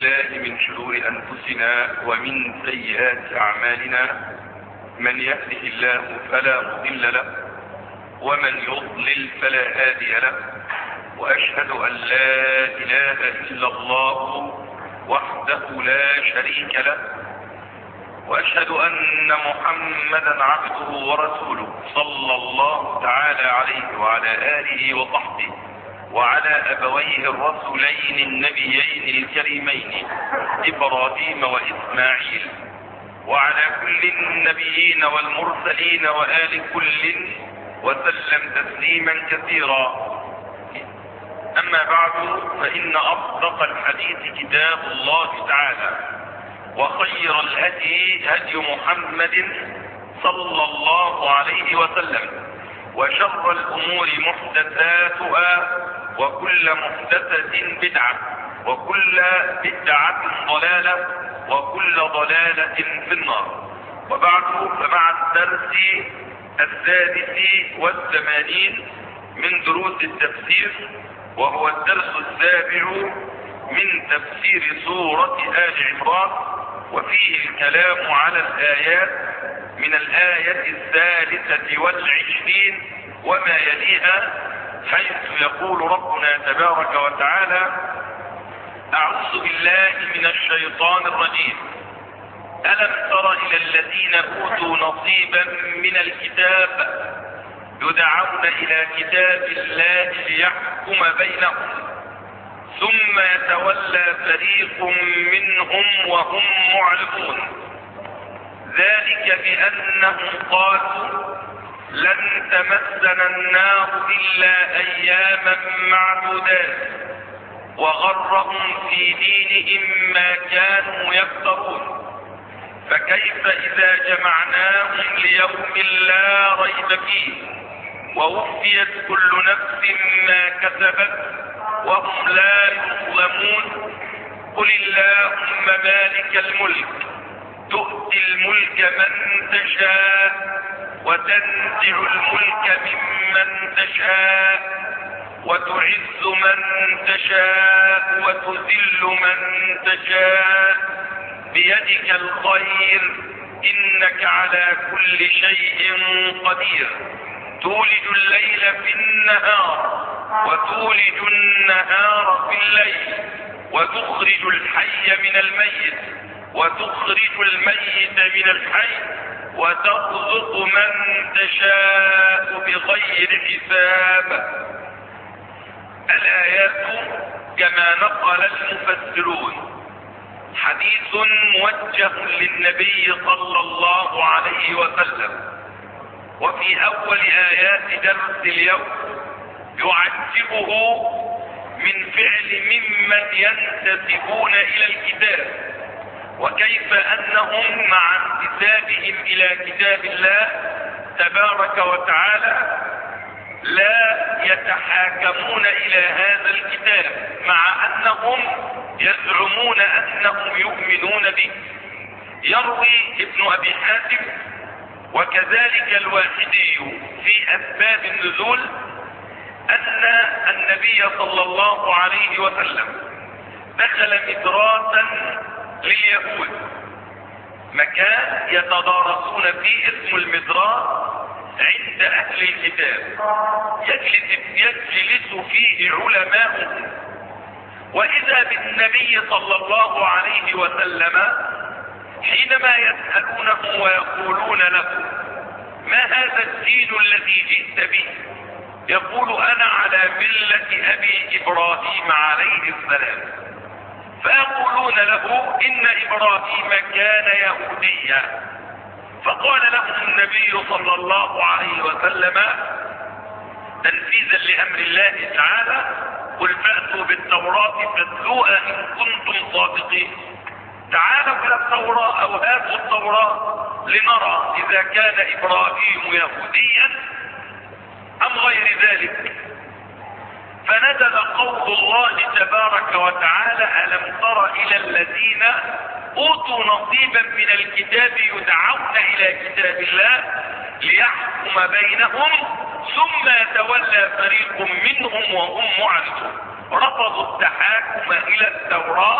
الله من شرور أنفسنا ومن سيئات أعمالنا. من يهده الله فلا مضل له ومن يضلل فلا هادي له، وأشهد أن لا إله إلا الله وحده لا شريك له، وأشهد أن محمدا عبده ورسوله صلى الله تعالى عليه وعلى آله وصحبه وعلى أبويه الرسولين النبيين الكريمين إبراهيم وإسماعيل، وعلى كل النبيين والمرسلين وآل كل وسلم تسليما كثيرا. أما بعد، فإن أصدق الحديث كتاب الله تعالى، وخير الهدي هدي محمد صلى الله عليه وسلم، وشر الأمور محدثاتها، وكل محدثة بدعة، وكل بدعة ضلالة، وكل ضلالة في النار. وبعد، فمع الدرس 86 من دروس التفسير، وهو الدرس 7 من تفسير سورة آل عمران، وفيه الكلام على الآيات من الآية 23 وما يليها، حيث يقول ربنا تبارك وتعالى: أعوذ بالله من الشيطان الرجيم. ألم تر إلى الذين أوتوا نصيبا من الكتاب يدعون إلى كتاب الله ليحكم بينهم، ثم يتولى فريق منهم وهم معرضون، ذلك بأنهم قالوا لن تمسنا النار إلا أياما معدودات، وغرهم في دينهم ما كانوا يفترون، فكيف إذا جمعناهم ليوم لا ريب فيه، ووفيت كل نفس ما كسبت وهم لا يظلمون. قل اللهم مالك الملك تؤتي الملك من تشاء، وتنزع الملك ممن تشاء، وتعز من تشاء، وتذل من تشاء، بيدك الخير، إنك على كل شيء قدير. تولج الليل في النهار، وتولج النهار في الليل، وتخرج الحي من الميت، وتخرج الميت من الحي، وترزق من تشاء بغير حساب. الآيات كما نقل المفسرون حديث موجه للنبي صلى الله عليه وسلم، وفي أول آيات درس اليوم يعجبه من فعل ممن ينتسبون إلى الكتاب، وكيف أنهم مع انتسابهم إلى كتاب الله تبارك وتعالى لا يتحاكمون إلى هذا الكتاب، مع أنهم يزعمون أنهم يؤمنون به. يروي ابن أبي حاتم وكذلك الواحدي في أسباب النزول أن النبي صلى الله عليه وسلم دخل مدراسا لليهود، مكان يتدارسون فيه، اسم المدراس عند أهل الكتاب، يجلس فيه علماء. وإذا بالنبي صلى الله عليه وسلم حينما يسألونه ويقولون له: ما هذا الدين الذي جئت به؟ يقول: أنا على ملة أبي إبراهيم عليه السلام. فيقولون له: إن إبراهيم كان يهوديا. فقال لهم النبي صلى الله عليه وسلم تنفيذا لأمر الله تعالى: قل فأتوا بالتوراة فاتلوها إن كنتم صادقين. تعالوا إلى التوراة أو هاتوا التوراة لنرى إذا كان إبراهيم يهوديا أم غير ذلك. فنزل قول الله تبارك وتعالى: ألم تر إلى الذين أوتوا نصيبا من الكتاب يدعون إلى كتاب الله ليحكم بينهم، ثم يتولى فريق منهم وهم معرضون. رفضوا التحاكم إلى التوراة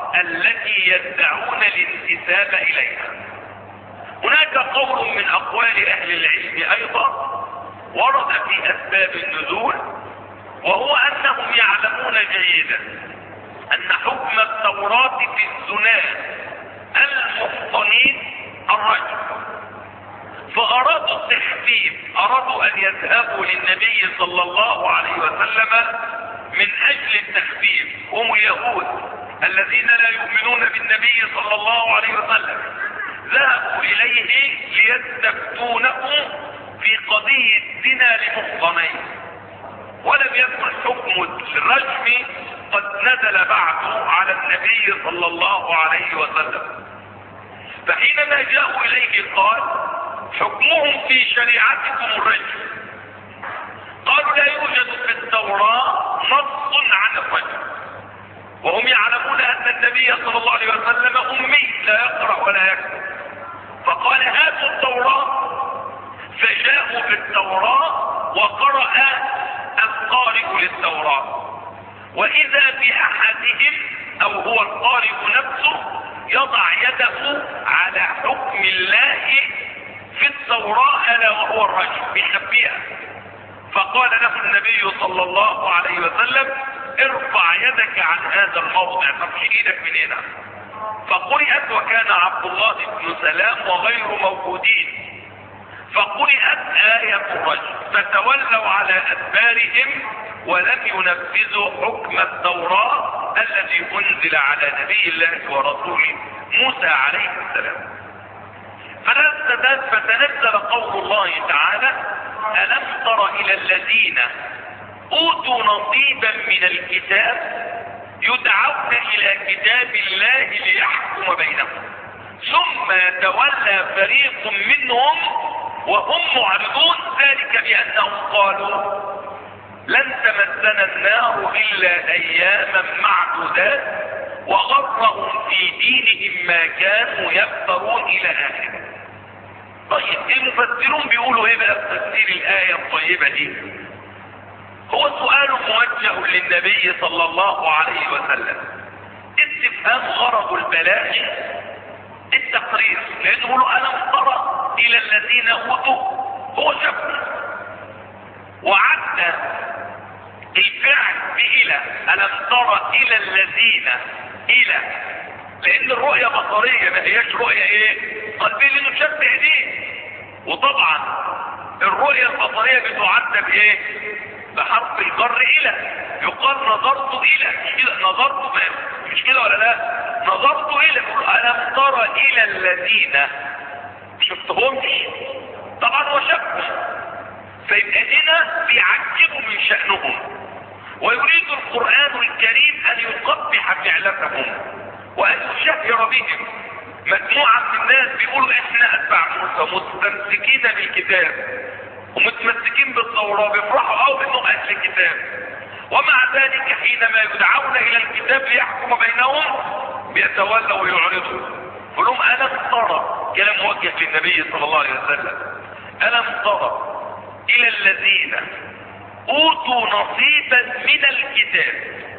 التي يدعون الانتساب اليها. هناك قول من اقوال اهل العلم ايضا ورد في اسباب النزول، وهو انهم يعلمون جيدا ان حكم التوراة في الزناة المحصنين الرجم، فارادوا التخفيف، ارادوا ان يذهبوا للنبي صلى الله عليه وسلم من اجل التخفيف. هم اليهود الذين لا يؤمنون بالنبي صلى الله عليه وسلم ذهبوا اليه ليستفتونه في قضية زنا لمحصنين، ولم يكن حكم الرجم قد نزل بعد على النبي صلى الله عليه وسلم. فحينما جاءوا اليه قال حكمهم في شريعتكم الرجم. قالوا لا يوجد في التوراة نص عن الرجم، وهم يعلمون ان النبي صلى الله عليه وسلم امي لا يقرأ ولا يكتب. فقال هاتوا التوراة، فجاءوا بالتوراة وقرأ القارئ للتوراة، واذا باحدهم او هو القارئ نفسه يضع يده على حكم الله في التوراة الا وهو الرجم بيخبيها. فقال له النبي صلى الله عليه وسلم ارفع يدك عن هذا الموضع، ترفع ايدك من هنا. فقرئت وكان عبد الله بن سلام وغير موجودين، فقرئت آية الرجم، فتولوا على أدبارهم ولم ينفذوا حكم التوراة الذي أنزل على نبي الله ورسوله موسى عليه السلام. فتنزل قول الله تعالى ألم تر إلى الذين أوتوا نصيبا من الكتاب يدعون إلى كتاب الله ليحكم بينهم ثم يتولى فريق منهم وهم معرضون، ذلك بأنهم قالوا لن تمسنا النار إلا أياما معدودات وغرهم في دينهم ما كانوا يفترون إلى آخره. طيب المفسرون بيقولوا ايه بقى في تفسير الآية الطيبة دي؟ هو سؤال موجه للنبي صلى الله عليه وسلم، استفهام غرض البلاغ التقرير، لأنه يقولوا ألم ترى إلى الذين أوتوا، هو شك وعد الفعل بإلى، ألم ترى إلى الذين إلى، لأن الرؤية بصرية ما هياش رؤية إيه؟ قلبية، لأنه شبه دي. وطبعا الرؤية البصرية بتعد بإيه؟ بحرف الجر إلى، يقال نظرت إلى، مش كده؟ نظرت مش كده ولا لا؟ نظرت إلى، ألم ترى إلى الذين شفتهمش؟ طبعا هو شك، فيبقى هنا بيعجبوا من شأنهم، ويريد القرآن الكريم أن يقبح فعلتهم وأن يشهر بهم. مجموعة من الناس بيقولوا احنا أتباع موسى مستمسكين بالكتاب ومتمسكين بالتوراة، بيفرحوا قوي بأنهم أهل الكتاب، ومع ذلك حينما يدعون إلى الكتاب ليحكم بينهم بيتولوا ويعرضوا. فلهم ألم ترى، كلام موجه للنبي صلى الله عليه وسلم، ألم ترى إلى الذين أوتوا نصيبا من الكتاب.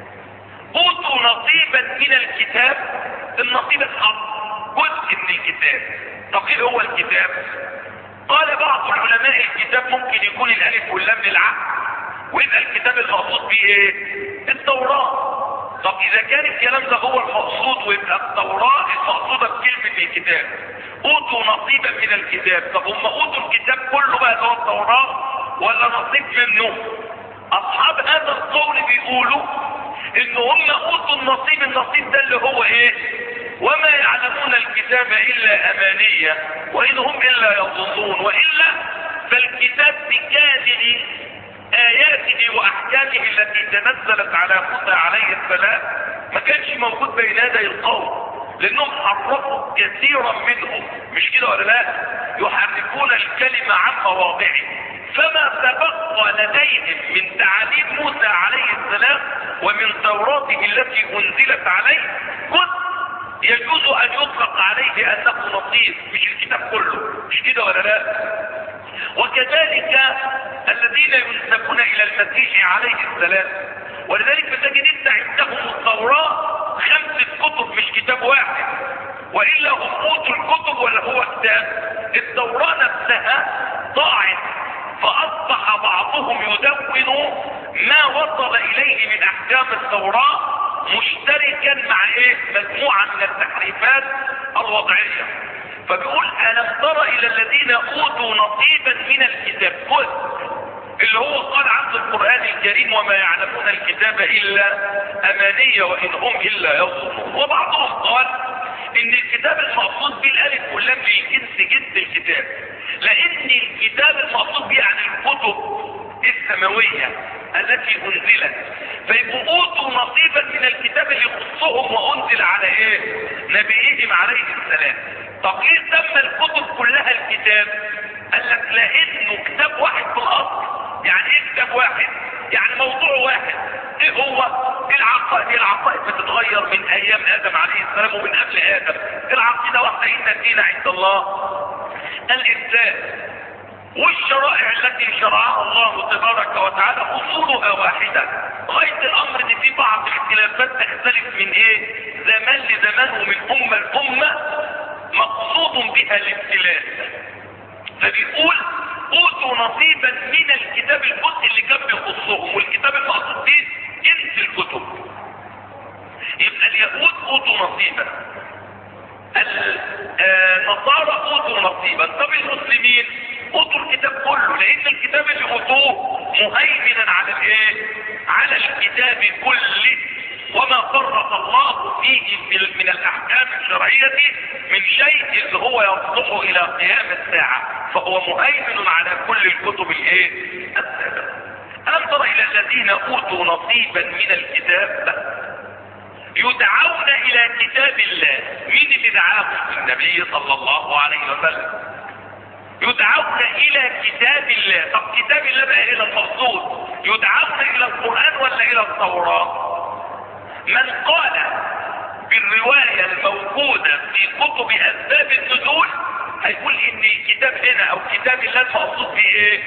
أوتوا نصيبا من الكتاب، النصيب الحق، جزء من الكتاب. طب ايه هو الكتاب؟ قال بعض العلماء الكتاب ممكن يكون الالف واللام للعهد، ويبقى الكتاب المقصود به ايه؟ التوراة. طب اذا كان الكلام ده هو المقصود ويبقى التوراة المقصودة بكلمة الكتاب، اوتوا نصيبا من الكتاب، طب هم اوتوا الكتاب كله بقى هو التوراة ولا نصيب منه؟ اصحاب هذا القول بيقولوا ان هم اوتوا النصيب ده اللي هو ايه؟ وما يعلمون الكتاب الا امانية وان هم الا يظنون، والا فالكتاب بكامل اياته واحكامه التي تنزلت على موسى عليه السلام ما كانش موجود بين يدي القوم، لانهم حرفوا كثيرا منهم، مش كده ولا لا؟ يحرفون الكلمة عن مواضعه، فما تبقى لديهم من تعاليم موسى عليه السلام ومن توراته التي انزلت عليه جزء يجوز ان يطلق عليه انه نصيب، مش الكتاب كله، مش كده ولا لا؟ وكذلك الذين ينسبون الى المسيح عليه السلام، ولذلك بتجد انت عندهم التوراة 5 كتب مش كتاب واحد، وإلا هم أوتوا الكتب ولا هو كتاب. التوراة نفسها ضاعت، فأصبح بعضهم يدون ما وصل إليه من أحكام التوراة مشتركا مع مجموعة من التحريفات الوضعية. فبيقول ألم تر إلى الذين أوتوا نصيبا من الكتاب، اللي هو قال عن القرآن الكريم وما يعلمون الكتاب إلا أمانية وإن هم إلا يظنون. وبعضهم قال إن الكتاب المقصود بالألف واللام للجنس جنس الكتاب، لأن الكتاب المقصود يعني الكتب السماوية التي أنزلت، فيبقوا أوتوا نصيبا من الكتاب اللي يخصهم وأنزل على نبيهم عليه السلام. طب ليه سمى الكتب كلها الكتاب؟ قال لك لأنه كتاب واحد في الأصل. يعني ايه كتاب واحد؟ يعني موضوع واحد. ايه هو؟ العقائد بتتغير من ايام ادم عليه السلام ومن قبل ادم. العقيدة واحدة، ان الدين عند الله الاسلام، والشرائع التي شرعها الله تبارك وتعالى اصولها واحدة، غاية الامر ان في بعض الاختلافات تختلف من زمان لزمان ومن امة لامة، مقصود بها الاختلاف. فبيقول اوتوا نصيبا من الكتاب الجزء اللي كان بيخصهم، والكتاب المقصود به جنس الكتب. يبقى اليهود اوتوا نصيبا، النصارى اوتوا نصيبا. طب المسلمين اوتوا الكتاب كله، لان الكتاب اللي اوتوه مهيمنا على على الكتاب كله، وما فرط الله فيه من الاحكام الشرعية من شيء اللي هو يصلح الى قيام الساعة، فهو مهيمن على كل الكتب السابقة. ألم تر الى الذين اوتوا نصيبا من الكتاب يدعون الى كتاب الله. مين اللي دعاهم؟ النبي صلى الله عليه وسلم. يدعون الى كتاب الله. طب كتاب الله بقى الى المقصود، يدعون الى القرآن ولا الى التوراة؟ من قال بالرواية الموجودة في كتب اسباب النزول هيقول ان الكتاب هنا او كتاب الله المقصود به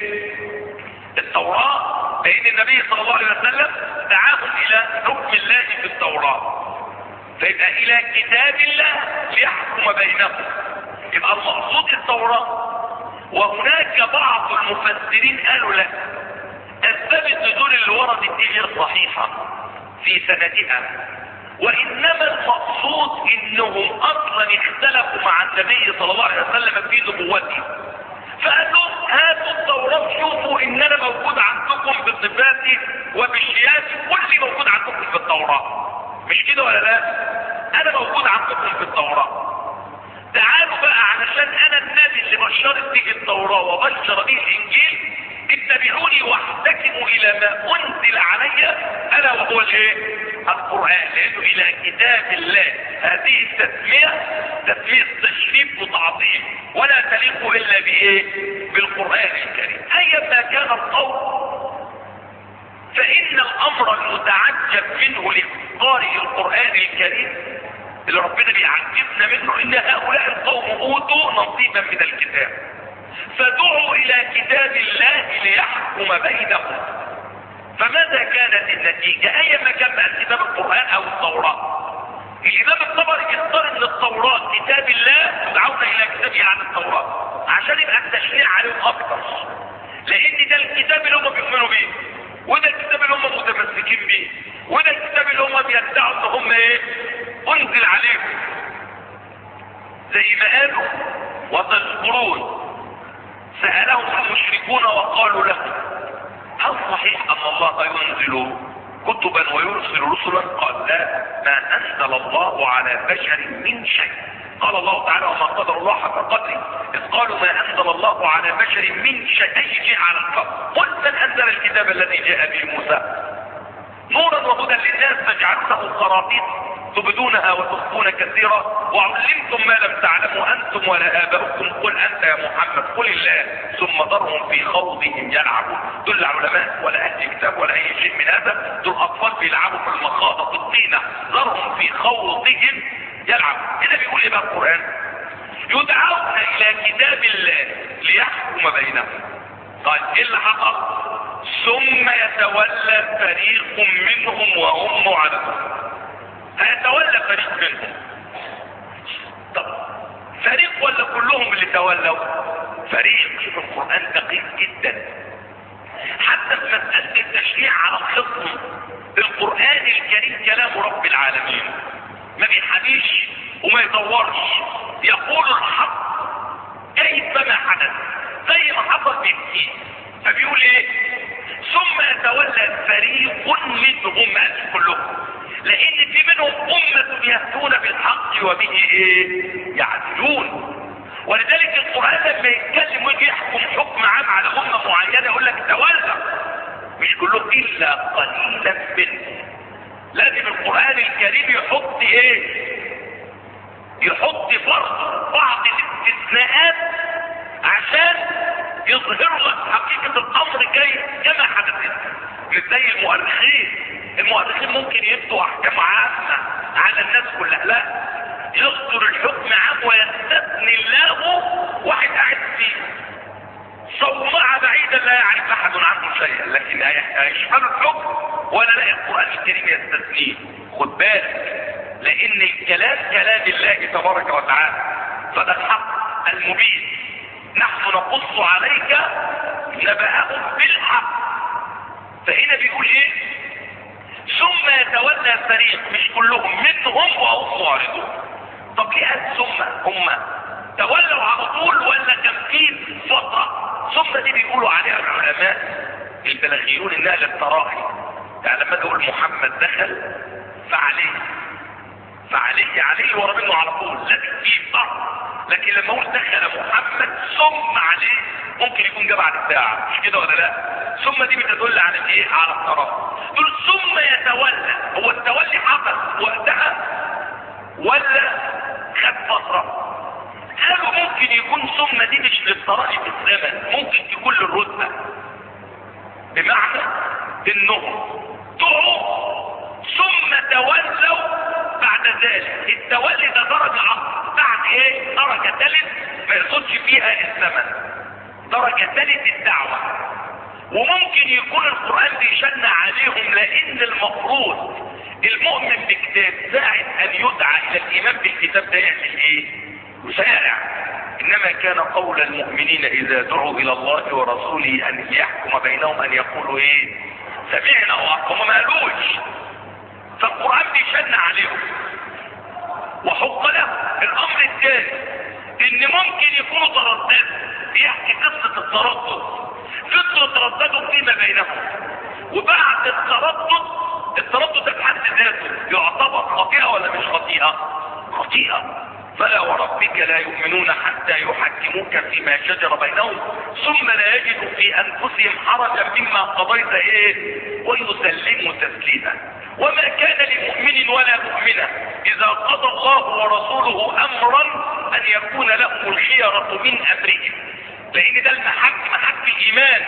التوراة، لان النبي صلى الله عليه وسلم دعاهم الى حكم الله في التوراة، فيبقى الى كتاب الله ليحكم بينهم، يبقى المقصود التوراة. وهناك بعض المفسرين قالوا لا، اسباب النزول اللي وردت دي غير صحيحة في سندها، وانما المقصود انهم اصلا اختلفوا مع النبي صلى الله عليه وسلم في نبوته، فقال لهم هاتوا التوراة وشوفوا ان انا موجود عندكم بصفاتي وبشياتي، كل موجود عندكم في التوراة. مش كده ولا لا؟ انا موجود عندكم في التوراة، تعالوا بقى علشان انا النبي اللي بشرت به التوراة وبشر به الانجيل، اتبعوني واحتكموا الى ما انزل علي انا وهو القرآن، لانه الى كتاب الله. هذه التسمية تسمية تشريف وتعظيم، ولا تليق الا بالقرآن الكريم. ايما كان القول فان الامر المتعجب منه لقارئ القرآن الكريم اللي ربنا بيعجبنا منه ان هؤلاء القوم اوتوا نصيبا من الكتاب، فدعوا الى كتاب الله ليحكم بينهم. فماذا كانت النتيجة؟ ايما كان بقى كتاب القرآن او التوراة. الامام الطبري يختار ان التوراة كتاب الله يدعون الى كتابه عن التوراة عشان يبقى التشريع عليهم اكتر، لان ده الكتاب اللي هم بيؤمنوا بيه، وده الكتاب اللي هم متمسكين بيه، وده الكتاب اللي هم بيدعوا ان هم انزل عليهم. زي ما قالوا وتذكرون سألهم المشركون وقالوا لهم هل صحيح ان الله ينزل كتبا ويرسل رسلا؟ قال لا، ما انزل الله على بشر من شيء. قال الله تعالى وما قدر الله حق قدره اذ قالوا ما انزل الله على بشر من شيء، اي شيء على الارض. قل من انزل الكتاب الذي جاء به موسى نورا وهدى للناس فجعلته قراطيس تبدونها وتخفون كثيرا وعلمتم ما لم تعلموا انتم ولا اباؤكم. قل انت يا محمد قل الله ثم ذرهم في خوضهم يلعبون. دول العلماء ولا اهل كتاب ولا اي شيء من هذا، دول اطفال بيلعبوا في المخاضة في الطينة، ذرهم في خوضهم يلعبون. هنا بيقول ايه بقى القرآن؟ يدعون الى كتاب الله ليحكم بينهم. طيب ايه اللي حصل؟ ثم يتولى فريق منهم وهم معرضون. هيتولى فريق منهم. طب فريق ولا كلهم اللي تولوا؟ فريق. شوف القرآن دقيق جدا حتى في مسألة التشريع على الخصم. القرآن الكريم كلام رب العالمين، ما بيحبيش وما يدورش، يقول الحق كيفما حدث زي ما حصل بيحكيه. فبيقول ايه؟ ثم يتولى فريق منهم، ما كلهم، لان في منهم امة يهدون بالحق وبه ايه؟ يعدلون. ولذلك القرآن لما يتكلم ويجي يحكم حكم عام على امة معينة يقول لك تولى، مش كلهم الا قليلا منهم. لازم القرآن الكريم يحط ايه؟ يحط فرض بعض الاستثناءات عشان يظهر لك حقيقة الامر كما حدثت. مش زي المؤرخين ممكن يبدوا احكام عامة على الناس كلها، لا، يصدر الحكم عام ويستثني الله واحد قاعد فيه صومعة بعيدا لا يعرف احد عنه شيئا، لكن هيشمل الحكم ولا لا القرآن الكريم يستثنيه. خد بالك، لان الكلام كلام الله تبارك وتعالى، فده الحق المبين. نحن نقص عليك نبأهم بالحق. فهنا بيقول ايه؟ ثم يتولى فريق، مش كلهم، منهم وهم معرضون. طب ليه قال ثم؟ هم تولوا على طول ولا كان في فترة؟ ثم دي بيقولوا عليها العلماء البلاغيون انها للتراخي. يعني لما اقول محمد دخل فعليه ورا منه على طول، لكن في فرق. لكن لما اقول دخل محمد ثم عليه ممكن يكون جه بعد ساعة، مش كده ولا لا؟ ثم دي بتدل على ايه؟ على التراخي. دول ثم يتولى، هو التولي حصل وقتها ولا خد فترة؟ قالوا ممكن يكون ثم دي مش للتراخي في الزمن، ممكن تكون للرتبة، بمعنى انهم طعوا ثم تولوا بعد ذلك. التولي ده درجة عقل بعد ايه؟ درجة ثالث ما يقصدش فيها الزمن، درجة ثالث الدعوة. وممكن يكون القرآن بيشن عليهم، لان المفروض المؤمن بكتاب ساعة ان يدعى الى الايمان بالكتاب ده يعمل ايه؟ يسارع. انما كان قول المؤمنين اذا دعوا الى الله ورسوله ان يحكم بينهم ان يقولوا ايه؟ سمعنا وهم ما قالوش. فالقرآن بيشن عليهم وحق له. الامر الثاني ان ممكن يكونوا ترددوا، بيحكي قصة التردد، فضلوا ترددوا فيما بينهم، وبعد التردد ده بحد ذاته يعتبر خطيئة ولا مش خطيئة؟ خطيئة. فلا وربك لا يؤمنون حتى يحكموك فيما شجر بينهم ثم لا يجدوا في انفسهم حرجا مما قضيت ايه؟ ويسلموا تسليما. وما كان لمؤمن ولا مؤمنة اذا قضى الله ورسوله امرا ان يكون لهم الخيرة من امرهم. لان ده محك الايمان.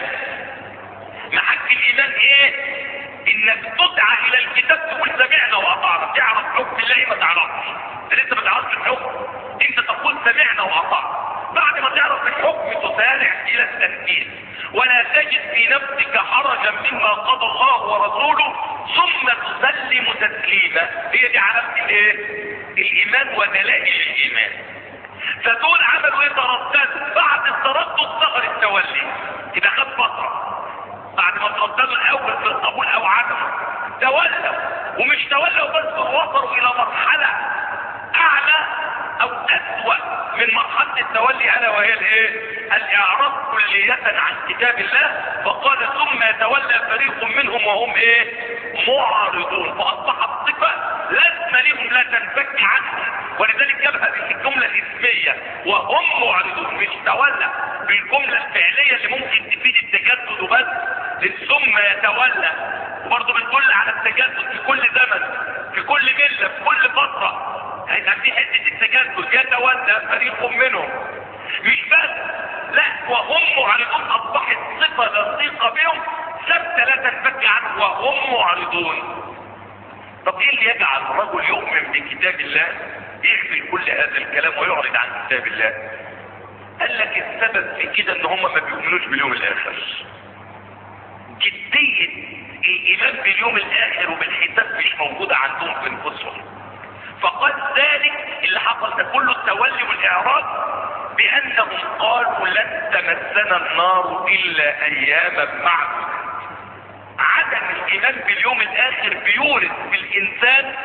محك الايمان ايه؟ انك تدعى الى الكتاب تقول سمعنا واطعنا، تعرف حكم الله ما تعرفش، انت ما تعرفش الحكم، انت تقول سمعنا واطعنا. بعد ما تعرف الحكم تسارع الى التنفيذ، ولا تجد في نفسك حرجا مما قضى الله ورسوله ثم تسلم تسليما. هي دي علامة الايه؟ الايمان ودلائل الايمان. فدول عملوا ايه؟ ترددوا. بعد التردد ظهر التولي، اذا خد فترة بعد ما ترددوا الاول في القبول او عدمه تولوا. ومش تولوا بس، وصلوا الى مرحلة اعلى او اسوأ من مرحلة التولي، الا وهي الايه؟ الاعراض كلية عن كتاب الله. فقال ثم يتولى فريق منهم وهم ايه؟ معرضون. فاصبحت صفة لازمة لهم لا تنفك عنها، ولذلك جابها بالجملة الاسمية وهم معرضون، مش تولى بالجملة الفعلية اللي ممكن تفيد التجدد وبس. ثم يتولى وبرضه بتدل على التجدد في كل زمن، في كل ملة، في كل فترة هيبقى في حته التجدد. يتولى فريق منهم، مش بس، لا، وهم معرضون اصبحت صفه لصيقه بهم ثابته لا تنفك عنه، وهم معرضون. طب ايه اللي يجعل الرجل يؤمن بكتاب الله يغفل كل هذا الكلام ويعرض عن كتاب الله؟ قال لك السبب في كده ان هم ما بيؤمنوش باليوم الاخر. جديه الايمان باليوم الاخر وبالحساب مش موجودة عندهم في انفسهم. فقد ذلك اللي حصل ده كله التولي والاعراض بانهم قالوا لن تمسنا النار الا اياما معدودة. عدم الايمان باليوم الاخر بيورث في الانسان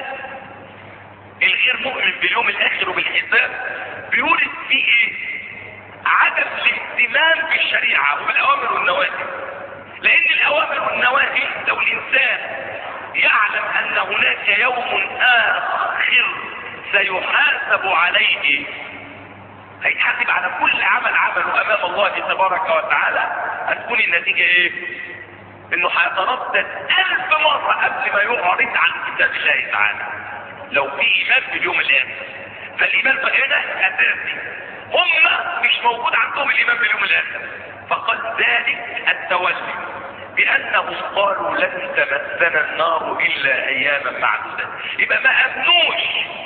الغير مؤمن باليوم الاخر وبالحساب، بيورث فيه ايه؟ عدم الاهتمام بالشريعة وبالاوامر والنواهي. لان الاوامر والنواهي لو الانسان يعلم ان هناك يوم اخر سيحاسب عليه، هيتحاسب على كل عمل عمله امام الله تبارك وتعالى، هتكون النتيجة ايه؟ انه هيتردد 1000 مرة قبل ما يعرض عن كتاب الله تعالى لو في ايمان باليوم الاخر. فالايمان هنا اساسي، هم مش موجود عندهم الايمان باليوم الاخر. فقد ذلك التولي بانهم قالوا لن تمسنا النار الا اياما معدودة. يبقى ما امنوش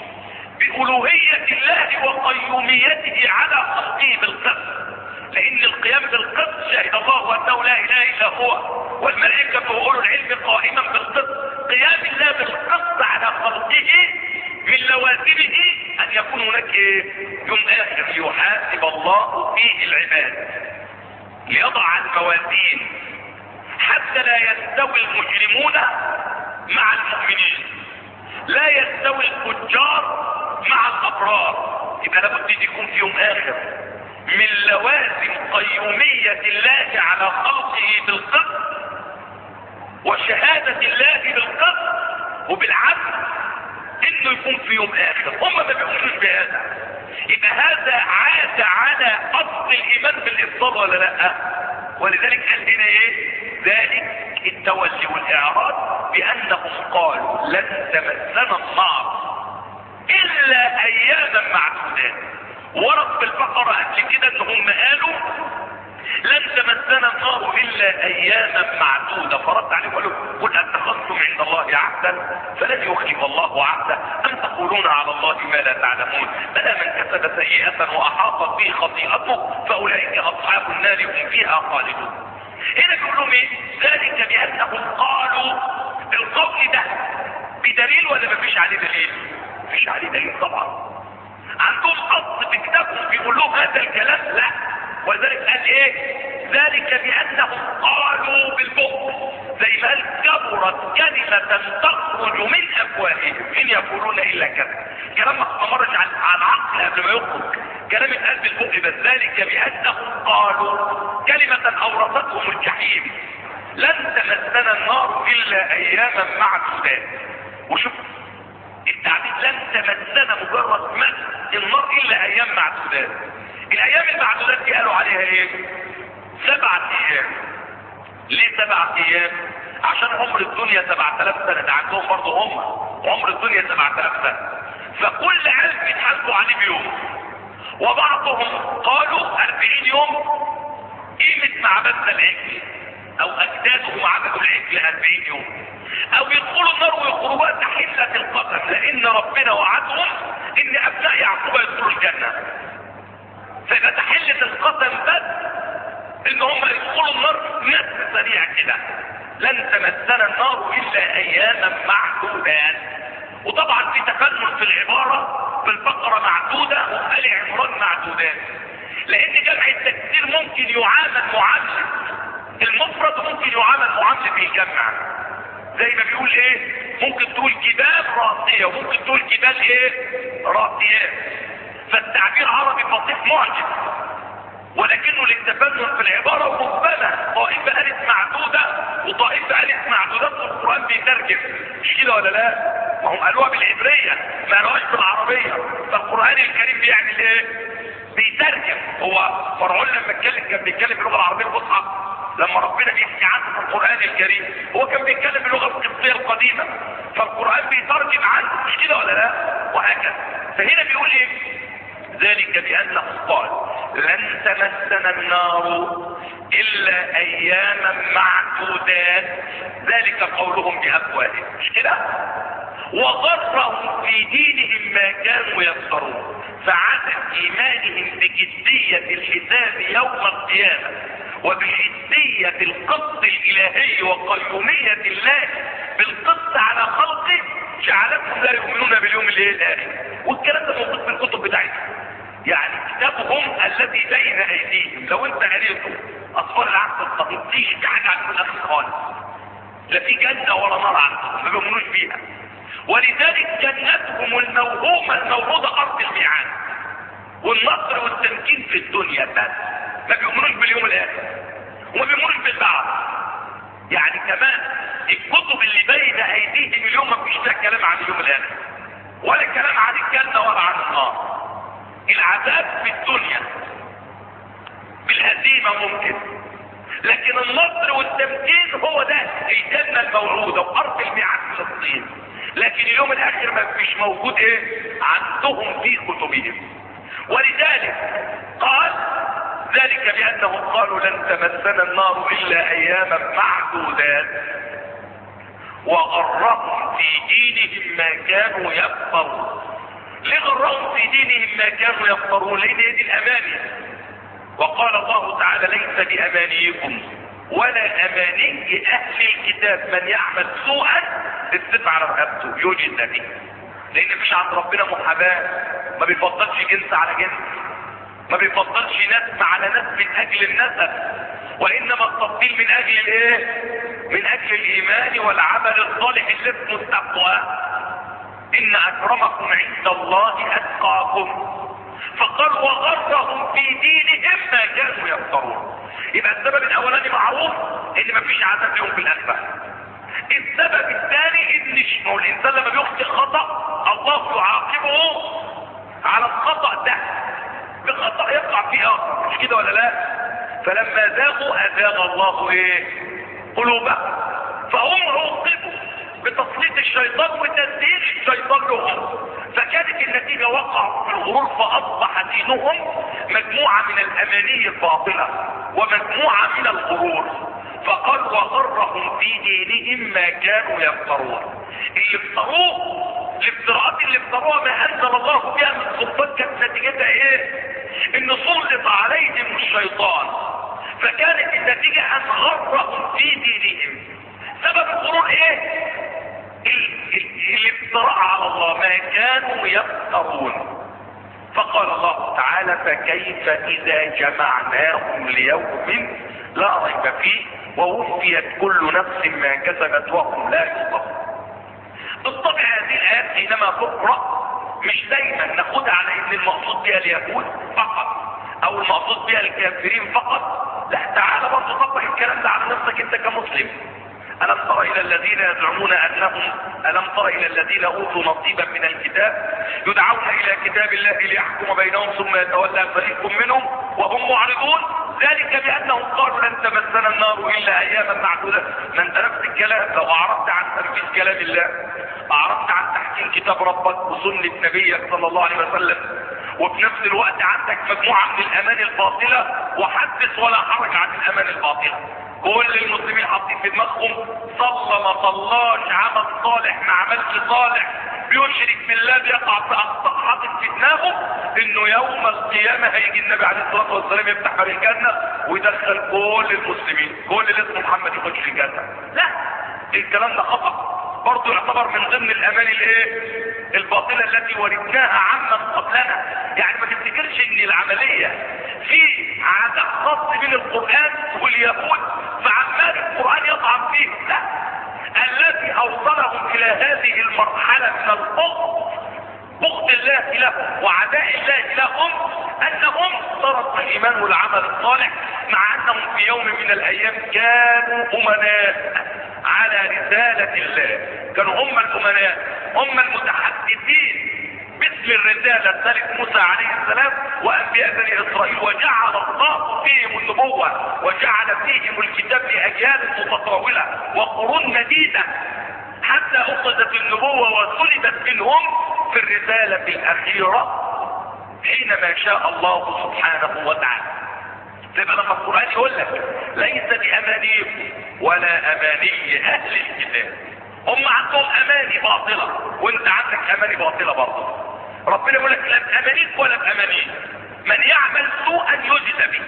بألوهية الله وقيوميته على خلقه بالقسط، لان القيام بالقسط شهد الله انه لا اله الا هو والملائكة واولو العلم قائما بالقسط. قيام الله بالقسط على خلقه من لوازمه ان يكون هناك يوم اخر يحاسب الله فيه العباد، ليضع الموازين حتى لا يستوي المجرمون مع المؤمنين، لا يستوي الفجار مع الابرار. يبقى لابد يكون في يوم اخر. من لوازم قيومية الله على خلقه بالقسط وشهادة الله بالقسط وبالعدل انه يكون في يوم اخر. هم ما بيؤمنوش بهذا. يبقى هذا عاد على اصل الايمان بالافضال ولا لا؟ ولذلك قال لنا ايه؟ ذلك التولي والاعراض بانهم قالوا لن تمسنا النار الا اياما معدودات. ورد في البقرة قبل كده انهم قالوا لن تمسنا النار الا اياما معدودة، فرد عليهم وقالوا قل اتخذتم عند الله عهدا فلن يخلف الله عهدا ام تقولون على الله ما لا تعلمون بلى من كسب سيئة واحاطت به خطيئته فاولئك اصحاب النار هم فيها خالدون. هنا بيقول لهم ايه؟ ذلك بانهم قالوا القول ده بدليل ولا مفيش عليه دليل؟ مفيش عليه دليل طبعا. عندهم اصل في كتابهم بيقول لهم هذا الكلام؟ لا. ولذلك قال ايه؟ ذلك بانهم قالوا بالبخل، زي ما قال كبرت كلمة تخرج من افواههم ان يقولون الا كذا. كلام ما مرش على العقل قبل ما يخرج، كلام اتقال بالبخل بس. ذلك بانهم قالوا كلمة اورثتهم الجحيم لن تمسنا النار الا اياما معدودات. وشوف التعبير لن تمسنا مجرد مس النار الا ايام معدودات. الايام المعدودات دي قالوا عليها ايه؟ 7 ايام. ليه 7 ايام؟ عشان عمر الدنيا 7000 سنة، ده عندهم برضه هم عمر الدنيا 7000 سنة، فكل 1000 يتحاسبوا عليه بيوم. وبعضهم قالوا 40 يوم قيمة معبدنا العجل او اجدادهم عبدوا العجل 40 يوم، او يدخلوا النار ويخرجوا تحلة القسم، لان ربنا وعدهم ان ابناء يعقوب يدخلوا الجنة. فيبقى تحلة القسم بس ان هم يدخلوا النار نفس سريع كده. لن تمسنا النار الا اياما معدودات. وطبعا في تكلم في العبارة في البقرة معدودة وفي آل عمران معدودات، لان جمع التكسير ممكن يعامل معاملة المفرد وممكن يعامل معاملة الجمع. زي ما بيقول ايه؟ ممكن تقول جبال راسية وممكن تقول جبال ايه؟ راسيات. فالتعبير عربي فصيح معجز، ولكنه للتفنن في العبارة ومقبلة. طائفة قالت معدودة وطائفة قالت معدودات والقرآن بيترجم، مش كده ولا لا؟ ما هم قالوها بالعبرية ما قالوهاش بالعربية. فالقرآن الكريم بيعمل ايه؟ بيترجم. هو فرعون لما كان بيتكلم باللغة العربية الفصحى، لما ربنا بيحكي عنه في القرآن الكريم هو كان بيتكلم باللغة القبطية القديمة، فالقرآن بيترجم عنه، مش كده ولا لا؟ وهكذا. فهنا بيقول ايه؟ ذلك بأنه قال لن تمسنا النار إلا أياما معدودات، ذلك قولهم بأفواههم، مش كده؟ وغرهم في دينهم ما كانوا يفترون، فعدم إيمانهم بجدية الحساب يوم القيامة وبحدية القسط الالهي وقيومية الله بالقسط على خلقه جعلتهم لا يؤمنون باليوم الاخر. والكلام ده موجود في الكتب بتاعتهم. يعني كتابهم الذي بين ايديهم لو انت قريته اطفال العهد القديم مفيش حاجه عن الاخر خالص، لا في جنه ولا نار عندهم ما بيؤمنوش بيها. ولذلك جنتهم الموهومه الموجوده ارض الميعاد والنصر والتمكين في الدنيا بس، ما بيؤمنوش باليوم الاخر وما بيؤمنوش بالبعث. يعني كمان الكتب اللي بين ايديهم اليوم ما فيش فيها كلام عن اليوم الاخر ولا كلام عن الجنه ولا عن النار. العذاب في الدنيا بالهزيمه ممكن، لكن النصر والتمكين هو ده الجنه الموعوده وارض الميعاد فلسطين. لكن اليوم الاخر ما مش موجود عندهم في كتبهم. ولذلك قال ذلك بانهم قالوا لن تمسنا النار الا اياما معدودات وغرهم في دينهم ما كانوا يفترون. ليه غرهم في دينهم ما كانوا يفترون؟ لان هي دي الاماني. وقال الله تعالى ليس بامانيكم ولا اماني اهل الكتاب من يعمل سوءا السيف على رقبته يجزى به. لان مفيش عند ربنا محاباه، ما بيفضلش جنس على جنس، ما بيفضلش نسب على نسب من اجل النسب، وانما التفضيل من اجل من اجل الايمان والعمل الصالح اللي اسمه التقوى. ان اكرمكم عند الله اتقاكم. فقال وغرهم في دينهم ما كانوا يفترون. يبقى السبب الاولاني معروف ان مفيش عذاب لهم في الاخره. السبب الثاني ان الانسان لما بيخطئ خطأ الله يعاقبه على الخطأ ده بخطأ يقع فيه اخر، مش كده ولا لا؟ فلما زاغوا ازاغ الله قلوبهم فهم عوقبوا بتسليط الشيطان وتسديد الشيطان لهم. فكانت النتيجة وقعوا في الغرور فاصبح دينهم مجموعة من الاماني الباطلة ومجموعة من الغرور. فقال وغرهم في دينهم ما كانوا يفترون. اللي افتروه الافتراءات اللي افتروها ما انزل الله بها من سلطان كانت نتيجتها ان سلط عليهم الشيطان. فكانت النتيجة ان غرهم في دينهم. سبب الغرور الافتراء على الله ما كانوا يفترون. فقال الله تعالى فكيف اذا جمعناهم ليوم لا ريب فيه ووفيت كل نفس ما كسبت وهم لا يظلمون. بالطبع هذه الايات حينما تقرا مش دايما ناخدها على ان المقصود بها اليهود فقط او المقصود بها الكافرين فقط. لا، تعالى برضه طبق الكلام ده على نفسك انت كمسلم. ألم تر إلى الذين يزعمون أنهم ألم تر إلى الذين أوتوا نصيبا من الكتاب يدعون إلى كتاب الله ليحكم بينهم ثم يتولى فريق منهم وهم معرضون ذلك بأنهم قالوا لن تمسنا النار إلا أياما معدودة. ما أنت نفس الكلام لو أعرضت عن تنفيذ كلام الله، أعرضت عن تحكيم كتاب ربك وسنة نبيك صلى الله عليه وسلم، وفي نفس الوقت عندك مجموعة من الأمان الباطلة، وحدث ولا حرج عن الأمان الباطلة. كل المسلمين حاطين في دماغهم صلى ما صلاش، عمل صالح ما عملش صالح، بيشرك بالله، بيقع في اخطاء، حاطط في دماغه انه يوم القيامه هيجي النبي عليه الصلاه والسلام يفتح باب الجنه ويدخل كل المسلمين، كل اللي اسمه محمد يخش الجنه. لا، الكلام ده خطا. برضه يعتبر من ضمن الامان الباطله التي ورثناها عمن قبلنا. يعني ما تفتكرش ان العمليه في عداء خاص بين القران واليهود فعمال القران يطعن فيه. لا، الذي اوصلهم الى هذه المرحله من بغض الله لهم وعداء الله لهم انهم تركوا الايمان والعمل الصالح، مع انهم في يوم من الايام كانوا امناء على رسالة الله. كانوا هم الامناء، هم المتحدثين مثل الرسالة رسالة موسى عليه السلام وانبياء بني اسرائيل، وجعل الله فيهم النبوة وجعل فيهم الكتاب لاجيال متطاولة وقرون مديدة حتى اخذت النبوة وسلبت منهم في الرسالة الاخيرة حينما شاء الله سبحانه وتعالى. تبقى لما القرآن يقول لك ليس بأمانيكم ولا أماني أهل الكتاب، هم عندهم أماني باطلة وانت عندك أماني باطلة برضه. ربنا يقول لك لا بأمانيك ولا بأمانيك، من يعمل سوءا يجزى به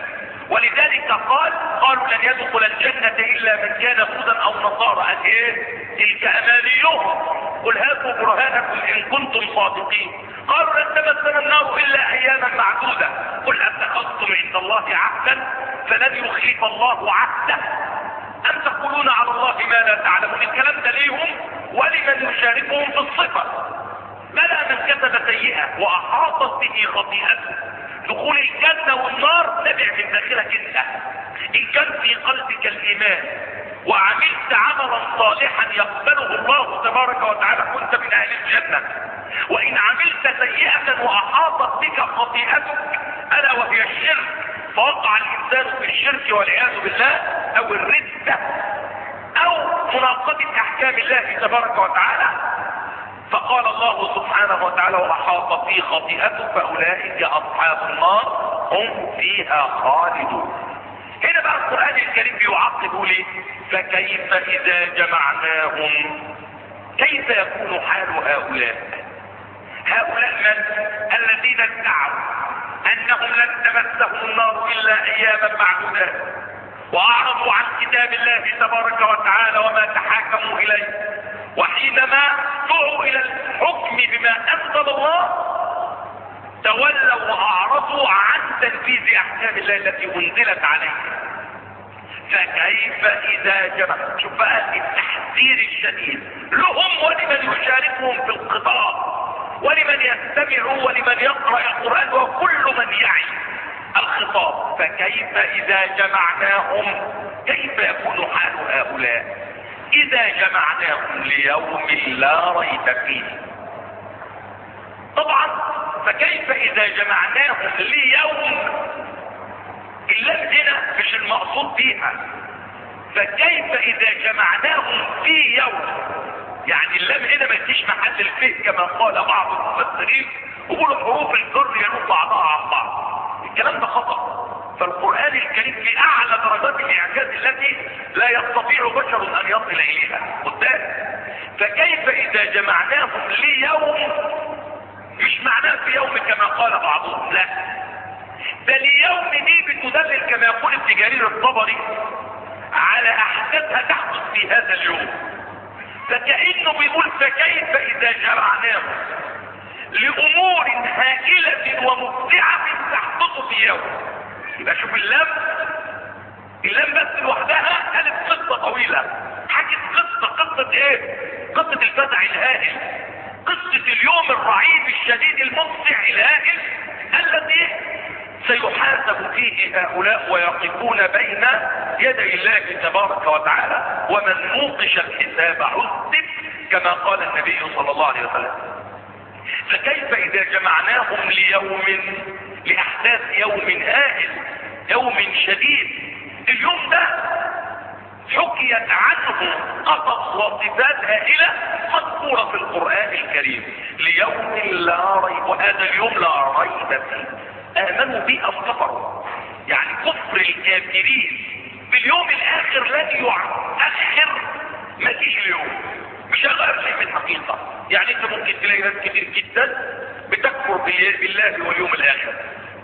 ولذلك قالوا لن يدخل الجنة الا من كان هودا او نصارى. تلك امانيهم، قل هاتوا برهانكم ان كنتم صادقين. قالوا لن تمسنا النار الا اياما معدودة، قل اتخذتم عند الله عهدا فلن يخلف الله عهده ام تقولون على الله ما لا تعلمون. الكلام ده ليهم ولمن يشاركهم في الصفة. بلى من كتب سيئة واحاطت به خطيئته. دخول الجنة والنار نبع من داخلك انت. ان كان في قلبك الايمان وعملت عملا صالحا يقبله الله تبارك وتعالى كنت من اهل الجنة. وان عملت سيئة واحاطت بك خطيئتك الا وهي الشرك، فوقع الانسان في الشرك والعياذ بالله او الردة او مناقضة احكام الله تبارك وتعالى. فقال الله سبحانه وتعالى واحاط في خطيئته فاولئك اصحاب النار هم فيها خالدون. هنا بقى القرآن الكريم بيعقب لي فكيف اذا جمعناهم، كيف يكون حال هؤلاء من الذين ادعوا انهم لن تمسهم النار الا اياما معدودات واعرضوا عن كتاب الله تبارك وتعالى وما تحاكموا اليه، وحينما دعوا الى الحكم بما انزل الله تولوا واعرضوا عن تنفيذ احكام الله التي انزلت عليهم. فكيف اذا جمع، شوف بقى التحذير الشديد لهم ولمن يشاركهم في القضاء ولمن يستمع ولمن يقرأ القرآن وكل من يعي الخطاب. فكيف اذا جمعناهم، كيف يكون حال هؤلاء اذا جمعناهم ليوم لا ريب فيه. طبعا فكيف اذا جمعناهم ليوم، اللام هنا مش المقصود بيها. فكيف اذا جمعناهم في يوم، يعني اللام هنا ما تجيش محل الفهم كما قال بعض المفسرين ويقولوا حروف الجر ينوب بعضها عن بعض. الكلام ده خطأ. فالقرآن الكريم في اعلى درجات الاعجاز التي لا يستطيع بشر ان يصل اليها. قدام فكيف اذا جمعناهم ليوم، مش معناه في يوم كما قال بعضهم، لا، ده اليوم دي بتدلل كما يقول ابن جرير الطبري على احداثها تحدث في هذا اليوم. فكأنه بيقول فكيف اذا جمعناهم لامور هائلة ومبدعة تحدث في يوم. يبقى شوف اللام بس لوحدها قالت قصة طويلة، حكت قصة ايه؟ قصة الفزع الهائل، قصة اليوم الرعيب الشديد المفزع الهائل الذي سيحاسب فيه هؤلاء ويقفون بين يدي الله تبارك وتعالى، ومن نوقش الحساب عذب كما قال النبي صلى الله عليه وسلم. فكيف اذا جمعناهم ليوم، لاحداث يوم هائل، يوم شديد. اليوم ده حكيت عنه قصص وصفات هائلة مذكورة في القرآن الكريم. ليوم لا ريب، وهذا اليوم لا ريب فيه آمنوا به أم كفروا. يعني كفر الكافرين باليوم الآخر لن يؤخر مجيء اليوم، مش هيغير شيء من الحقيقة. يعني انت ممكن تلاقي ناس كتير جدا بتكفر بالله واليوم الآخر.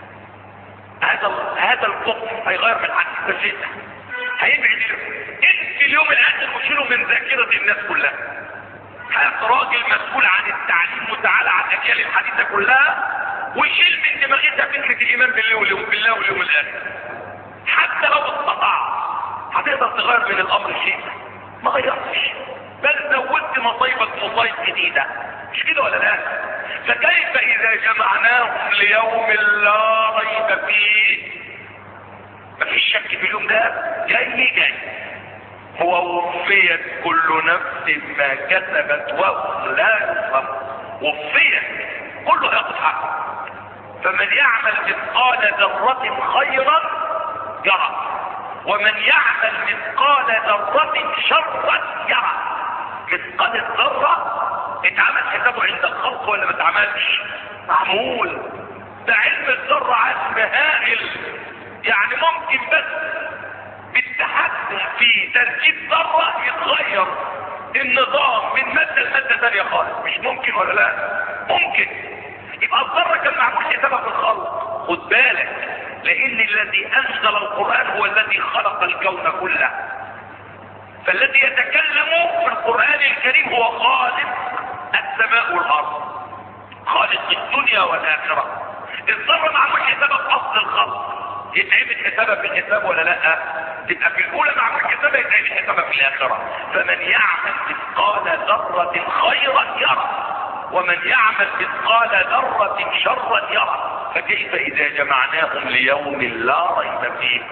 هذا الكفر هيغير من حقيقتنا، هيبعد انت اليوم الاخر وشيله من ذاكرة الناس كلها. هات راجل مسؤول عن التعليم وتعالى عن الاجيال الحديثة كلها ويشيل من دماغتها فكرة الايمان بالله واليوم الاخر. حتى لو استطاع هتقدر تغير من الامر شيء؟ ما غيرتش، بل زودت مصايب جديدة. مش كده ولا لا؟ فكيف اذا جمعناهم ليوم لا ريب فيه، مفيش شك في اليوم ده جاي هو وفيت كل نفس ما كسبت وهم لا يظلمون. وفيت كله ياخد حقه. فمن يعمل مثقال ذرة خيرا يرى، ومن يعمل مثقال ذرة شرا يرى. مثقال الذرة اتعمل حسابه عند الخلق ولا ما اتعملش؟ معمول. ده علم الذرة علم هائل، يعني ممكن بس بالتحكم في تركيب ذرة يتغير النظام من مادة لمادة ثانية خالص. مش ممكن ولا لا؟ ممكن. يبقى الذرة كان معمول حسابها في الخلق. خد بالك لان الذي انزل القرآن هو الذي خلق الكون كله. فالذي يتكلم في القرآن الكريم هو خالق السماء والارض، خالق الدنيا والاخرة. الذرة معمول حسابها في اصل الخلق، يتعمل حسابها في الحساب ولا لا؟ تبقى في الاولى معمول حسابها، يتعمل حسابها في الاخرة. فمن يعمل مثقال ذرة خيرا يرى، ومن يعمل مثقال ذرة شرا يرى. فكيف اذا جمعناهم ليوم لا ريب فيه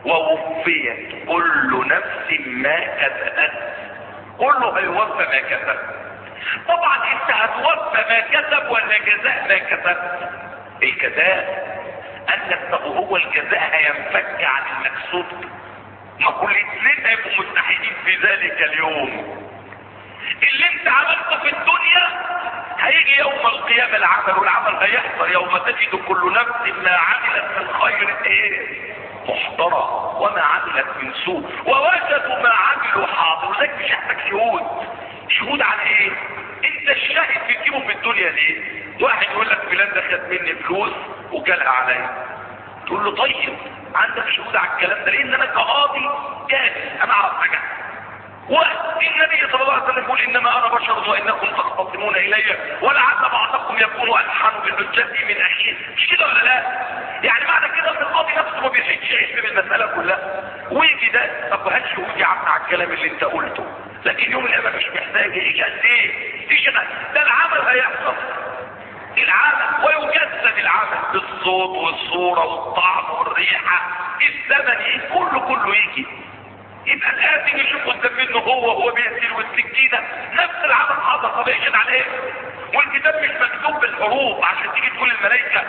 ووفيت كل نفس ما كسبت. كله هيوفى ما كسب. طبعا انت هتوفى ما كسب ولا جزاء ما كسب؟ الجزاء انك هو الجزاء هينفك عن المكسوب. ما كل اثنين هيبقوا مستحيلين في ذلك اليوم. اللي انت عملته في الدنيا هيجي يوم القيامة العمل، والعمل هيحصل يوم تجد كل نفس ما عملت من خير ايه محضرة وما عملت من سوء ووجدوا ما عملوا حاضر. لك مش محتاج شهود على ايه؟ انت الشاهد بتجيبه في الدنيا ليه؟ واحد يقول لك فلان ده خد مني فلوس وكلها عليا، تقول له طيب عندك شهود على الكلام ده؟ لان انا كقاضي جاهز، انا اعرف حاجه. والنبي صلى الله عليه وسلم يقول انما انا بشر وانكم تختصمون الي ولعل بعضكم يكون الحن بالحجه من اخيه. مش كده ولا لا؟ يعني معنى كده ان القاضي نفسه ما بيحكيش يحسب المساله كلها ويجي ده. طب هات شهود يا عم على الكلام اللي انت قلته، لكن يوم القيامه مش محتاج ايه قد ايه تشغل. ده العمل هيحصل، العمل ويجسد العمل بالصوت والصوره والطعم والريحه الزمن كله يجي. يبقى الآتي يشوف قدام منه هو بيقتل والسكينة نفس العمل حاضر. طب يشهد على ايه؟ والكتاب مش مكتوب بالحروف عشان تيجي تقول الملائكة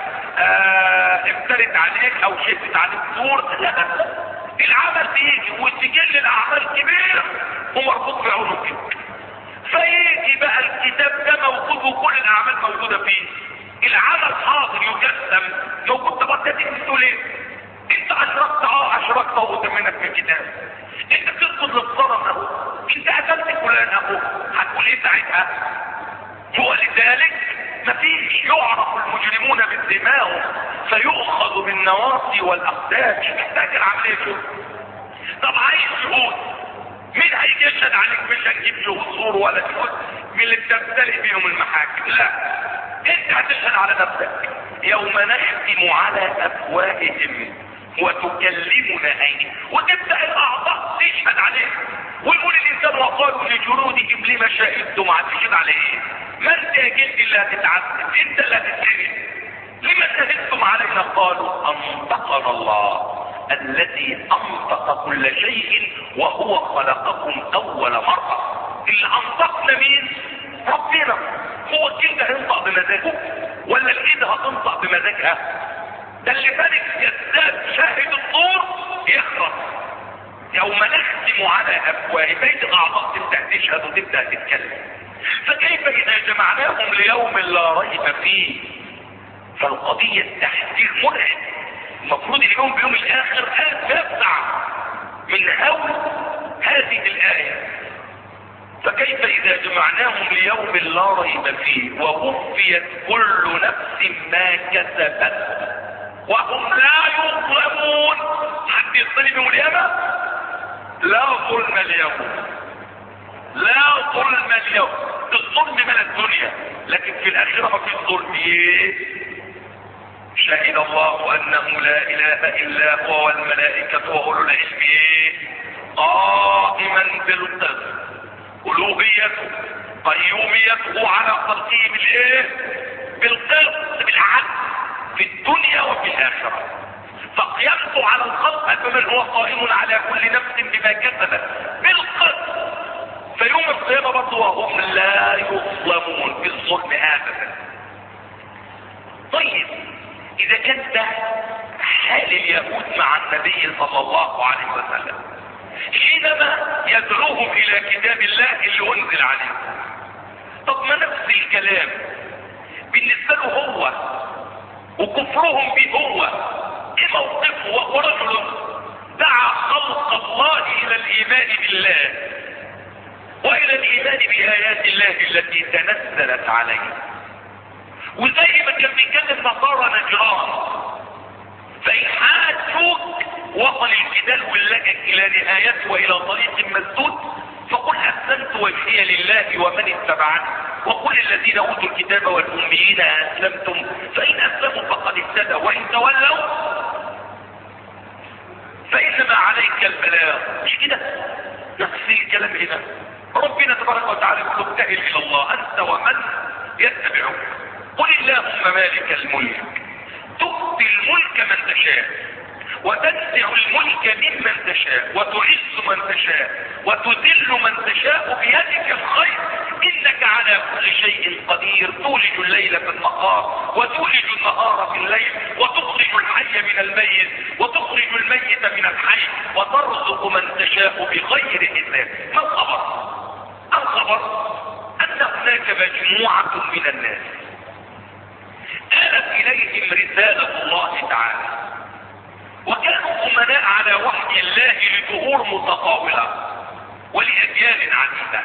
افترت عليك او شهدت عليك زور. لا، العمل بيجي وسجل الاعمال كبير ومربوط بعنقك. فيجي بقى الكتاب ده موجود وكل الاعمال موجودة فيه. العمل حاضر يجسم موجود. طب انت تيجي تقول ايه؟ انت اشركت قدام منك في الكتاب، انت بتسقط للصنم اهو، انت قتلت فلان اهو، هتقول ايه ساعتها؟ هو لذلك مفيش يعرف المجرمون بالدماء فيؤخذ بالنواصي والاقدام. مش محتاج العمليه شهود. طب عايز شهود، مين هيجي يشهد عليك؟ مش هنجيب شهود صور ولا شهود من اللي بتمتلئ بيهم المحاكم، لا، انت هتشهد على نفسك. يوم نختم على افواههم وتكلمنا ايديهم، وتبدا الاعضاء تشهد عليه. ويقول الانسان وقالوا لجلودهم لما شهدتم، هتشهد على ايه؟ ما انت يا جلد اللي هتتعذب، انت اللي هتتشهد. لما شهدتم علينا؟ قالوا انطقنا الله الذي انطق كل شيء وهو خلقكم اول مره. اللي انطقنا مين؟ ربنا. هو الجلد هينطق بمزاجه ولا الايد هتنطق بمزاجها؟ ده اللي فارق كذاب شاهد الطور يخرج. يوم نختم على افواههم، بقية الاعضاء تبدا تشهد وتبدا تتكلم. فكيف اذا جمعناهم ليوم لا ريب فيه؟ فالقضية تحذير مرعب. المفروض اليوم بيوم الاخر يفزع من هول هذه الايه. فكيف اذا جمعناهم ليوم لا ريب فيه ووفيت كل نفس ما كسبت وهم لا يظلمون. حد يظلم يوم القيامة؟ لا ظلم اليوم، لا ظلم اليوم. الظلم من الدنيا، لكن في الاخرة ما في ظلم. شهد الله انه لا اله الا هو والملائكة واولو العلم قائما بالقسط. الوهيته قيوميته على خلقه بالايه؟ بالقسط، بالعدل في الدنيا وفي الاخره. فقيامته على الخلق فمن هو قائم على كل نفس بما كسبت بالقسط. فيوم القيامه برضه وهم لا يظلمون بالظلم ابدا. طيب اذا كان ده حال اليهود مع النبي صلى الله عليه وسلم حينما يدعوهم الى كتاب الله اللي انزل عليه، طب ما نفس الكلام بالنسبه له هو وكفرهم به هو. ايه موقفه؟ وهو رجل دعا خلق الله الى الايمان بالله والى الايمان بايات الله التي تنزلت عليه. وزي ما كان بيتكلم نصارى نجران، فإن وبطل الجدال واللجأ الى نهايته والى طريق مسدود، فقل اسلمت وجهي لله ومن اتبعني، وقل الذين اوتوا الكتاب والاميين اسلمتم، فان اسلموا فقد اهتدوا وان تولوا فانما عليك البلاغ. مش كده؟ نفس الكلام هنا. ربنا تبارك وتعالى يقول ابتهل الى الله انت ومن يتبعك. قل اللهم مالك الملك تؤتي الملك من تشاء وتنزع الملك ممن تشاء وتعز من تشاء وتذل من تشاء بيدك الخير انك على كل شيء قدير. تولج الليل في النهار وتولج النهار في الليل وتخرج الحي من الميت وتخرج الميت من الحي وترزق من تشاء بغير حساب. ما الخبر؟ الخبر ان هناك مجموعة من الناس آلت اليهم رسالة الله تعالى وكانوا امناء على وحي الله لدهور متطاولة ولأجيال عديدة،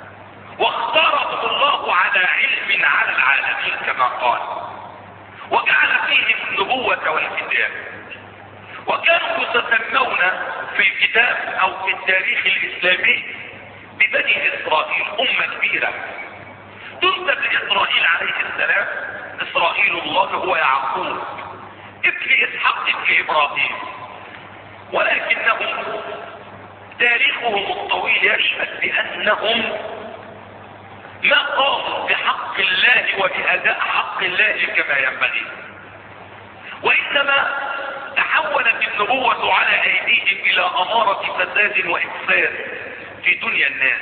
واختارهم الله على علم على العالمين كما قال، وجعل فيهم النبوة والكتاب، وكانوا يتسمون في الكتاب او في التاريخ الاسلامي ببني اسرائيل، امة كبيرة تنسب لاسرائيل عليه السلام. اسرائيل الله هو يعقوب ابن اسحاق ابن ابراهيم، ولكنهم تاريخهم الطويل يشهد بانهم ما قاموا بحق الله وبأداء حق الله كما ينبغي، وانما تحولت النبوة على ايديهم الى امارة فساد وافساد في دنيا الناس.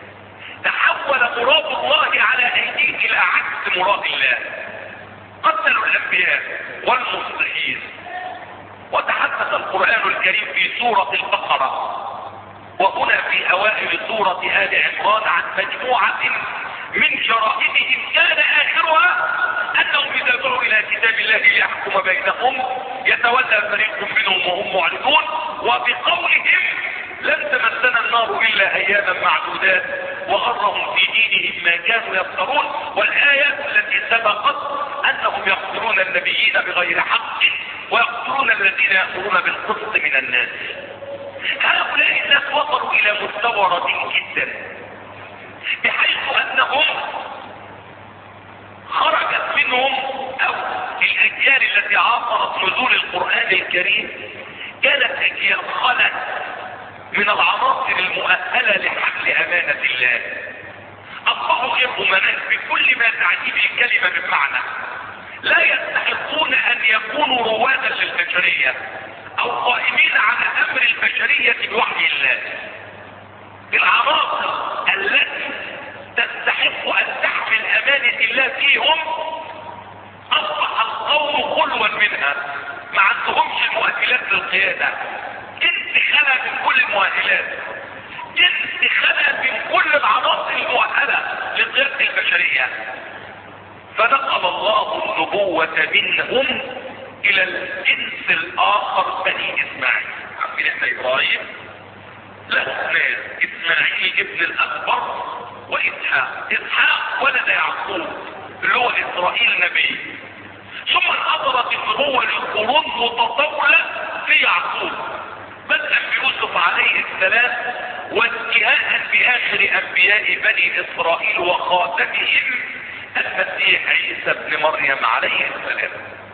تحول مراد الله على ايديهم الى عكس مراد الله. قتلوا الانبياء والمصلحين. وتحدث القرآن الكريم في سورة البقرة وهنا في اوائل سورة آل عمران عن مجموعة من جرائمهم كان اخرها انهم اذا دعوا الى كتاب الله ليحكم بينهم يتولى فريق منهم وهم معرضون، وبقولهم لن تمسنا النار الا اياما معدودات وغرهم في دينهم ما كانوا يفترون. والايات التي سبقت انهم يقتلون النبيين بغير حق ويقتلون الذين يأمرون بالقسط من الناس. هؤلاء الناس وصلوا الى مستوى رديء جدا بحيث انهم خرجت منهم او الاجيال التي عاصرت نزول القرآن الكريم كانت اجيال خلت من العناصر المؤهلة لحمل امانة الله. اصبحوا غير امناء بكل ما تعنيه الكلمة من معنى، لا يستحقون ان يكونوا روادا للبشرية او قائمين على امر البشرية بوحي الله. العناصر التي تستحق ان تحمل امانة الله فيهم اصبح القوم خلوا منها، ما عندهمش المؤهلات للقيادة. جنس خلا من كل المؤهلات، جنس خلا من كل العناصر المؤهلة لقيادة البشرية. فنقل الله النبوة منهم الى الجنس الاخر بني اسماعيل. عارفين احنا ابراهيم له اثنان، اسماعيل ابن الاكبر واسحاق. اسحاق ولد يعقوب اللي هو اسرائيل نبي، ثم انحضرت النبوة لقرون متطولة في يعقوب بدءا بيوسف عليه السلام وانتهاء باخر انبياء بني اسرائيل وخاتمهم المسيح عيسى ابن مريم عليه السلام.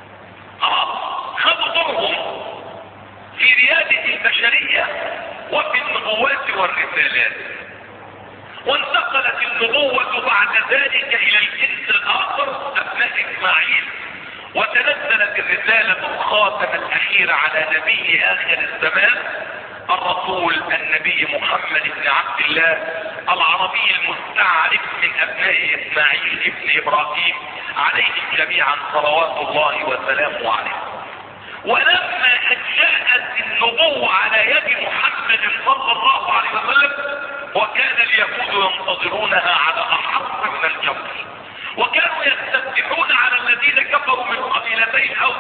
خذوا دورهم في ريادة البشرية وفي النبوات والرسالات، وانتقلت النبوة بعد ذلك الى الجنس الاخر ابناء اسماعيل، وتنزلت الرسالة الخاتمة الاخيرة على نبي اخر الزمان الرسول النبي محمد بن عبد الله العربي المستعرف من ابناء اسماعيل ابن ابراهيم عليهم جميعا صلوات الله وسلامه عليه. ولما جاءت النبوة على يد محمد صلى الله عليه وسلم وكان اليهود ينتظرونها على احق من الجمر، وكانوا يستفتحون على الذين كفروا من قبيلتين او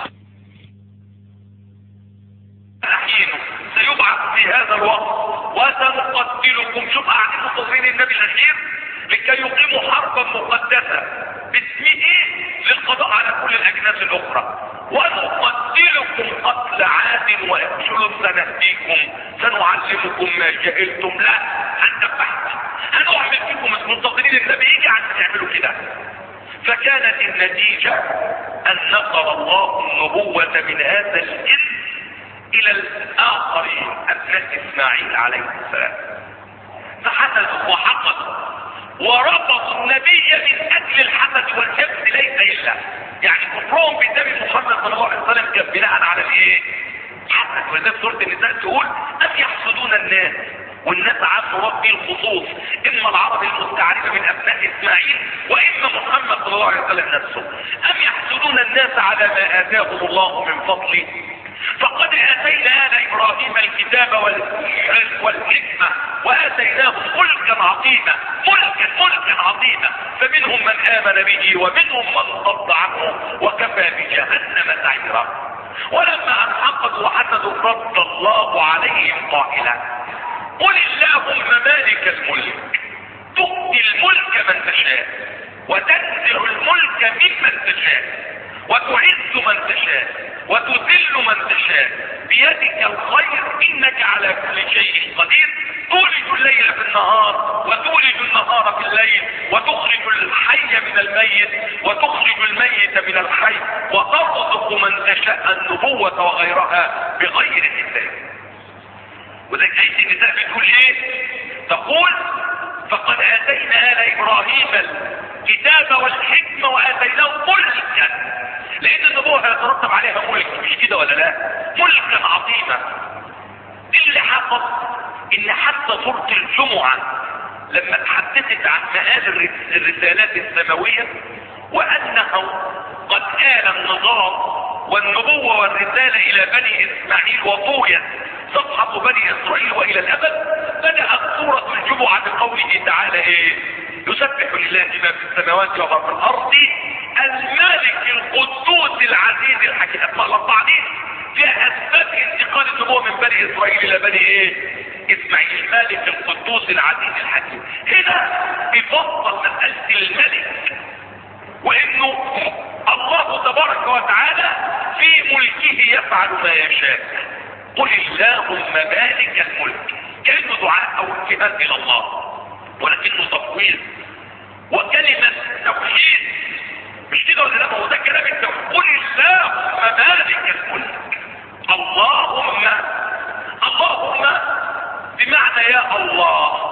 حين سيبعث في هذا الوقت وسنقتلكم. شوف قاعدين منتظرين النبي الاخير لكي يقيموا حربا مقدسة باسمه للقضاء على كل الاجناس الاخرى، ونقتلكم قتل عاد ويقتلوا سنهديكم سنعلمكم ما جهلتم، لا هندفعكم هنعمل فيكم منتظرين النبي يجي عشان يعملوا كده. فكانت النتيجة ان نقل الله النبوة من هذا الجنس الى الاخرين ابناء اسماعيل عليه السلام، فحسدوا وحقدوا ورفضوا النبي من اجل الحسد والحقد ليس الا يعني كفرهم بالنبي محمد صلى الله عليه وسلم كان بناء على الايه؟ حسد. ولذلك سورة النساء تقول ام يحسدون الناس، والناس عارفوا ربي الخصوص اما العرب المستعربة من ابناء اسماعيل واما محمد صلى الله عليه وسلم نفسه. ام يحسدون الناس على ما اتاهم الله من فضله فقد اتينا ال ابراهيم الكتاب والحكمة واتيناهم ملكا عظيما ملكا عظيما فمنهم من امن به ومنهم من صد عنه وكفى بجهنم سعيرا. ولما ان حقدوا وحسدوا رد الله عليهم قائلا قل اللهم مالك الملك تؤتي الملك من تشاء وتنزع الملك ممن تشاء وتعز من تشاء وتذل من تشاء بيدك الخير انك على كل شيء قدير تولج الليل في النهار وتولج النهار في الليل وتخرج الحي من الميت وتخرج الميت من الحي وترزق من تشاء النبوة وغيرها بغير حساب. وذلك آية النساء بتقول ايه؟ تقول فقد اتينا ال ابراهيم الكتاب والحكمة واتيناهم ملكا، لان النبوة هيترتب عليها ملك مش كده ولا لا؟ ملكا عظيما. اللي حصل ان حتى سورة الجمعة لما تحدثت عن مآل الرسالات السماوية وانه قد آل النظام والنبوة والرسالة الى بني اسماعيل وطويت صفحة بني اسرائيل والى الابد، بدأت سورة الجمعة بقوله تعالى ايه؟ يسبح لله ما في السماوات وما في الارض الملك القدوس العزيز الحكيم. التعليق فيها اسباب انتقال النبوة من بني اسرائيل الى بني ايه؟ اسماعيل. الملك القدوس العزيز الحكيم هنا بيفصل مسألة الملك وانه الله تبارك وتعالى في ملكه يفعل ما يشاء. قل اللهم مالك الملك، كأنه دعاء او اتهام الى الله ولكنه تفويض وكلمة توحيد مش كده ولا لا؟ هو ده كلام التوحيد. قل اللهم مالك الملك، اللهم بمعنى يا الله.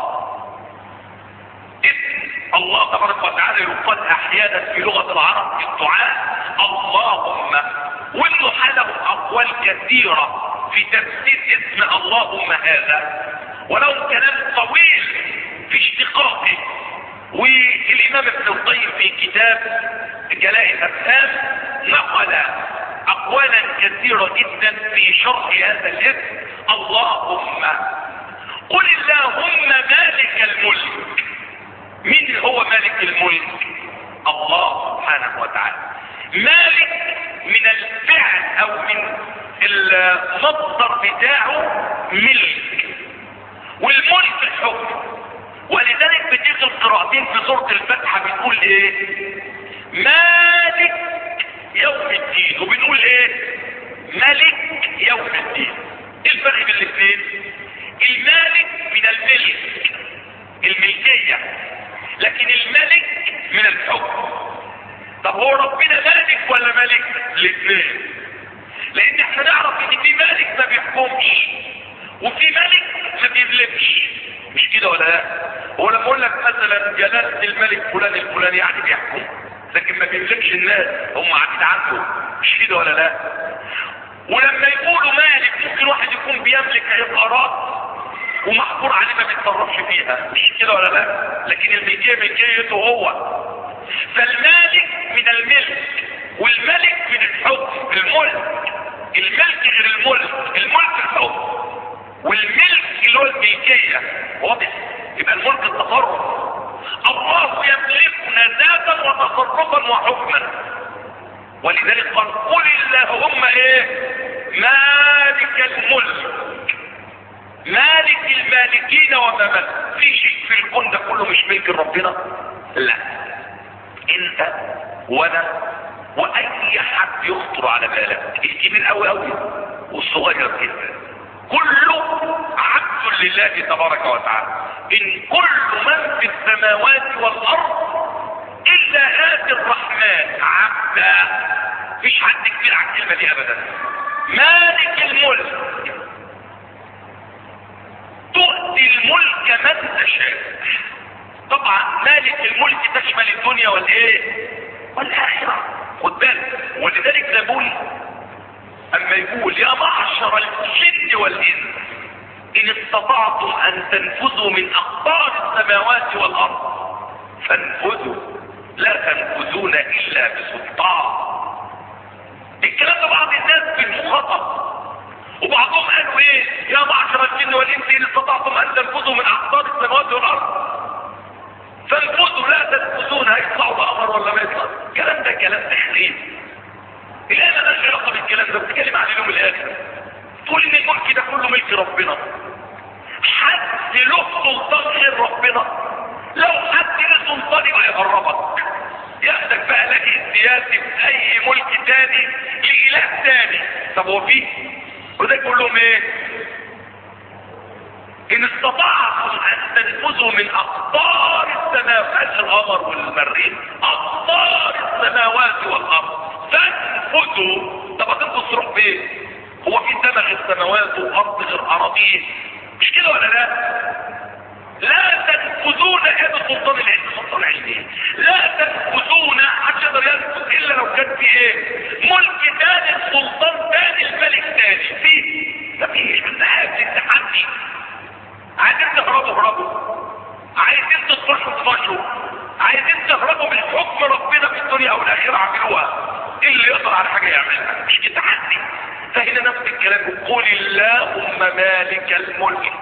اسم الله تبارك وتعالى يقال احيانا في لغة العرب في الدعاء اللهم، وانه حاله اقوال كثيرة في تفسير اسم اللهم هذا ولو كلام طويل في اشتقاقه. والامام ابن القيم في كتاب جلاء الافهام نقل اقوالا كثيرة جدا في شرح هذا الاسم اللهم. قل اللهم مالك الملك. مين هو مالك الملك؟ الله سبحانه وتعالى. مالك من الفعل او من المصدر بتاعه ملك، والملك الحكم. ولذلك بتيجي القراءتين في سورة الفاتحة بتقول ايه؟ مالك يوم الدين، وبنقول ايه؟ ملك يوم الدين. ايه الفرق بين الاثنين؟ المالك من الملك الملكية، لكن الملك من الحكم. طب هو ربنا مالك ولا ملك؟ الاثنين. لان احنا نعرف ان في مالك ما بيحكمش وفي ملك ما بيملكش، مش كده ولا لا؟ هو لما اقول لك مثلا جلالة الملك فلان الفلاني يعني بيحكم، لكن ما بيملكش الناس، هم عبيد عنده، مش كده ولا لا؟ ولما يقولوا مالك ممكن واحد يكون بيملك عقارات ومحظور عليه ما بيتصرفش فيها، مش كده ولا لا؟ لكن الملكية ملكيته هو. فالمالك من الملك والملك من الحكم. الملك غير الملك الحكم، والملك اللي هو الملكية. واضح؟ يبقى الملك التصرف. الله يملكنا ذاتا وتصرفا وحكما. ولذلك قال قل اللهم ايه؟ مالك الملك، مالك المالكين وما ملك. في شيء في الكون ده كله مش ملك ربنا؟ لا. انت وانا واي حد يخطر على بالك، الكبير قوي قوي والصغير جدا، كله عبد لله تبارك وتعالى. ان كل من في السماوات والارض الا آتي الرحمن عبدا. مفيش حد كبير على الكلمة دي ابدا. مالك الملك تؤتي الملك من تشاء. طبعا مالك الملك تشمل الدنيا والايه والاخره، خد بالك. ولذلك نقول اما يقول يا معشر الجن والانس ان استطعتم ان تنفذوا من اقطار السماوات والارض فانفذوا لا تنفذون الا بسلطان. الكلام ده بعض الناس في المخاطب، وبعضهم قالوا ايه يا معشر الجن والانس ان استطعتم ان تنفذوا من اقطار السماوات والارض فانفذوا لا تنفذون. هيطلعوا بأمر ولا ما يطلعوا؟ الكلام ده كلام تحريف. الآن مالهاش علاقة بالكلام ده، بتتكلم عن اليوم الآخر. تقول ان الملك ده كله ملك ربنا. حد له سلطان غير ربنا؟ لو حد له سلطان يبقى يقربك، ياخدك بقى لاجئ سياسي في اي ملك تاني لإله تاني. طب هو فيه؟ وده يقول لهم ايه؟ ان استطعتم ان تنفذوا من اقطار السماوات، القمر والمريخ، اقطار السماوات والارض تنفذوا. طب هتنفذ تروح فين؟ هو في سماء غير السماوات وارض غير اراضين؟ مش كده ولا لا؟ لا تنفذون هذا سلطان العلم. سلطان العلم لا تنفذون. محدش يقدر ينفذ الا لو كان في ايه؟ ملك تاني، السلطان تاني، الملك تاني. فيه مفيش. تحدي. عايزين تهربوا اهربوا، عايزين تطفشوا اطفشوا، عايزين تهربوا من حكم ربنا في الدنيا والاخره اعملوها. ايه اللي يقدر على حاجه يعملها؟ مش كده تحدي. فهنا نفس الكلام. قل اللهم مالك الملك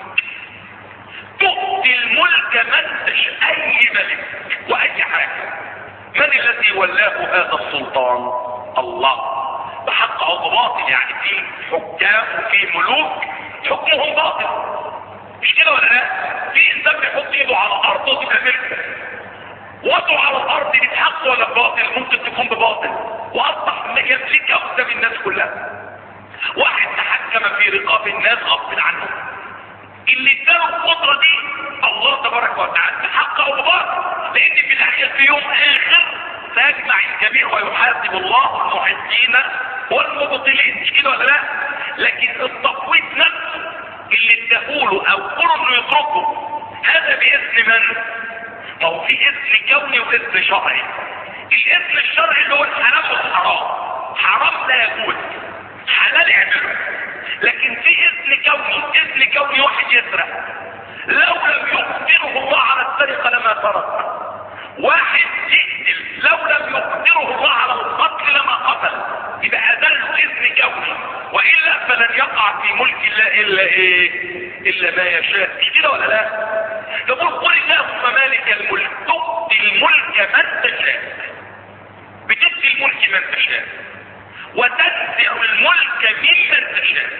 تؤتي الملك من تشاء. اي ملك واي حاجه. من الذي ولاه هذا السلطان؟ الله. بحق او بباطل، يعني في حكام وفي ملوك حكمهم باطل، مش كده ولا لا؟ في انسان بيحط ايده على الارض وتبقى ملكه، وضعه على الارض بحق ولا بباطل؟ ممكن تكون بباطل، واصبح يملكها قدام الناس كلها. واحد تحكم في رقاب الناس غصب عنه. اللي اداله القدره دي الله تبارك وتعالى بحق او بباطل، لان في الاخر في يوم اخر سيجمع الجميع ويحاسب الله المحسنين والمبطلين، مش كده ولا لا؟ لكن التفويض نفسه اللي اداهوله او قروا انه يتركه، هذا باذن من؟ ما هو في اذن كوني واذن شرعي. الاذن الشرعي اللي هو الحلال والحرام. حرام لا يجوز، حلال اعمله. لكن في اذن كوني. اذن كوني واحد يسرق، لو لم يقدره الله على السرقه لما سرق. واحد يقتل، لو لم يقدره الله على القتل لما قتل. يبقى اذله اذن كوني، والا فلن يقع في ملك الله الا ايه؟ الا ما يشاء، مش كده ولا لا؟ تقول قل اللهم مالك الملك تؤتي الملك من تشاء. بتؤتي الملك من تشاء وتنزع الملك ممن تشاء.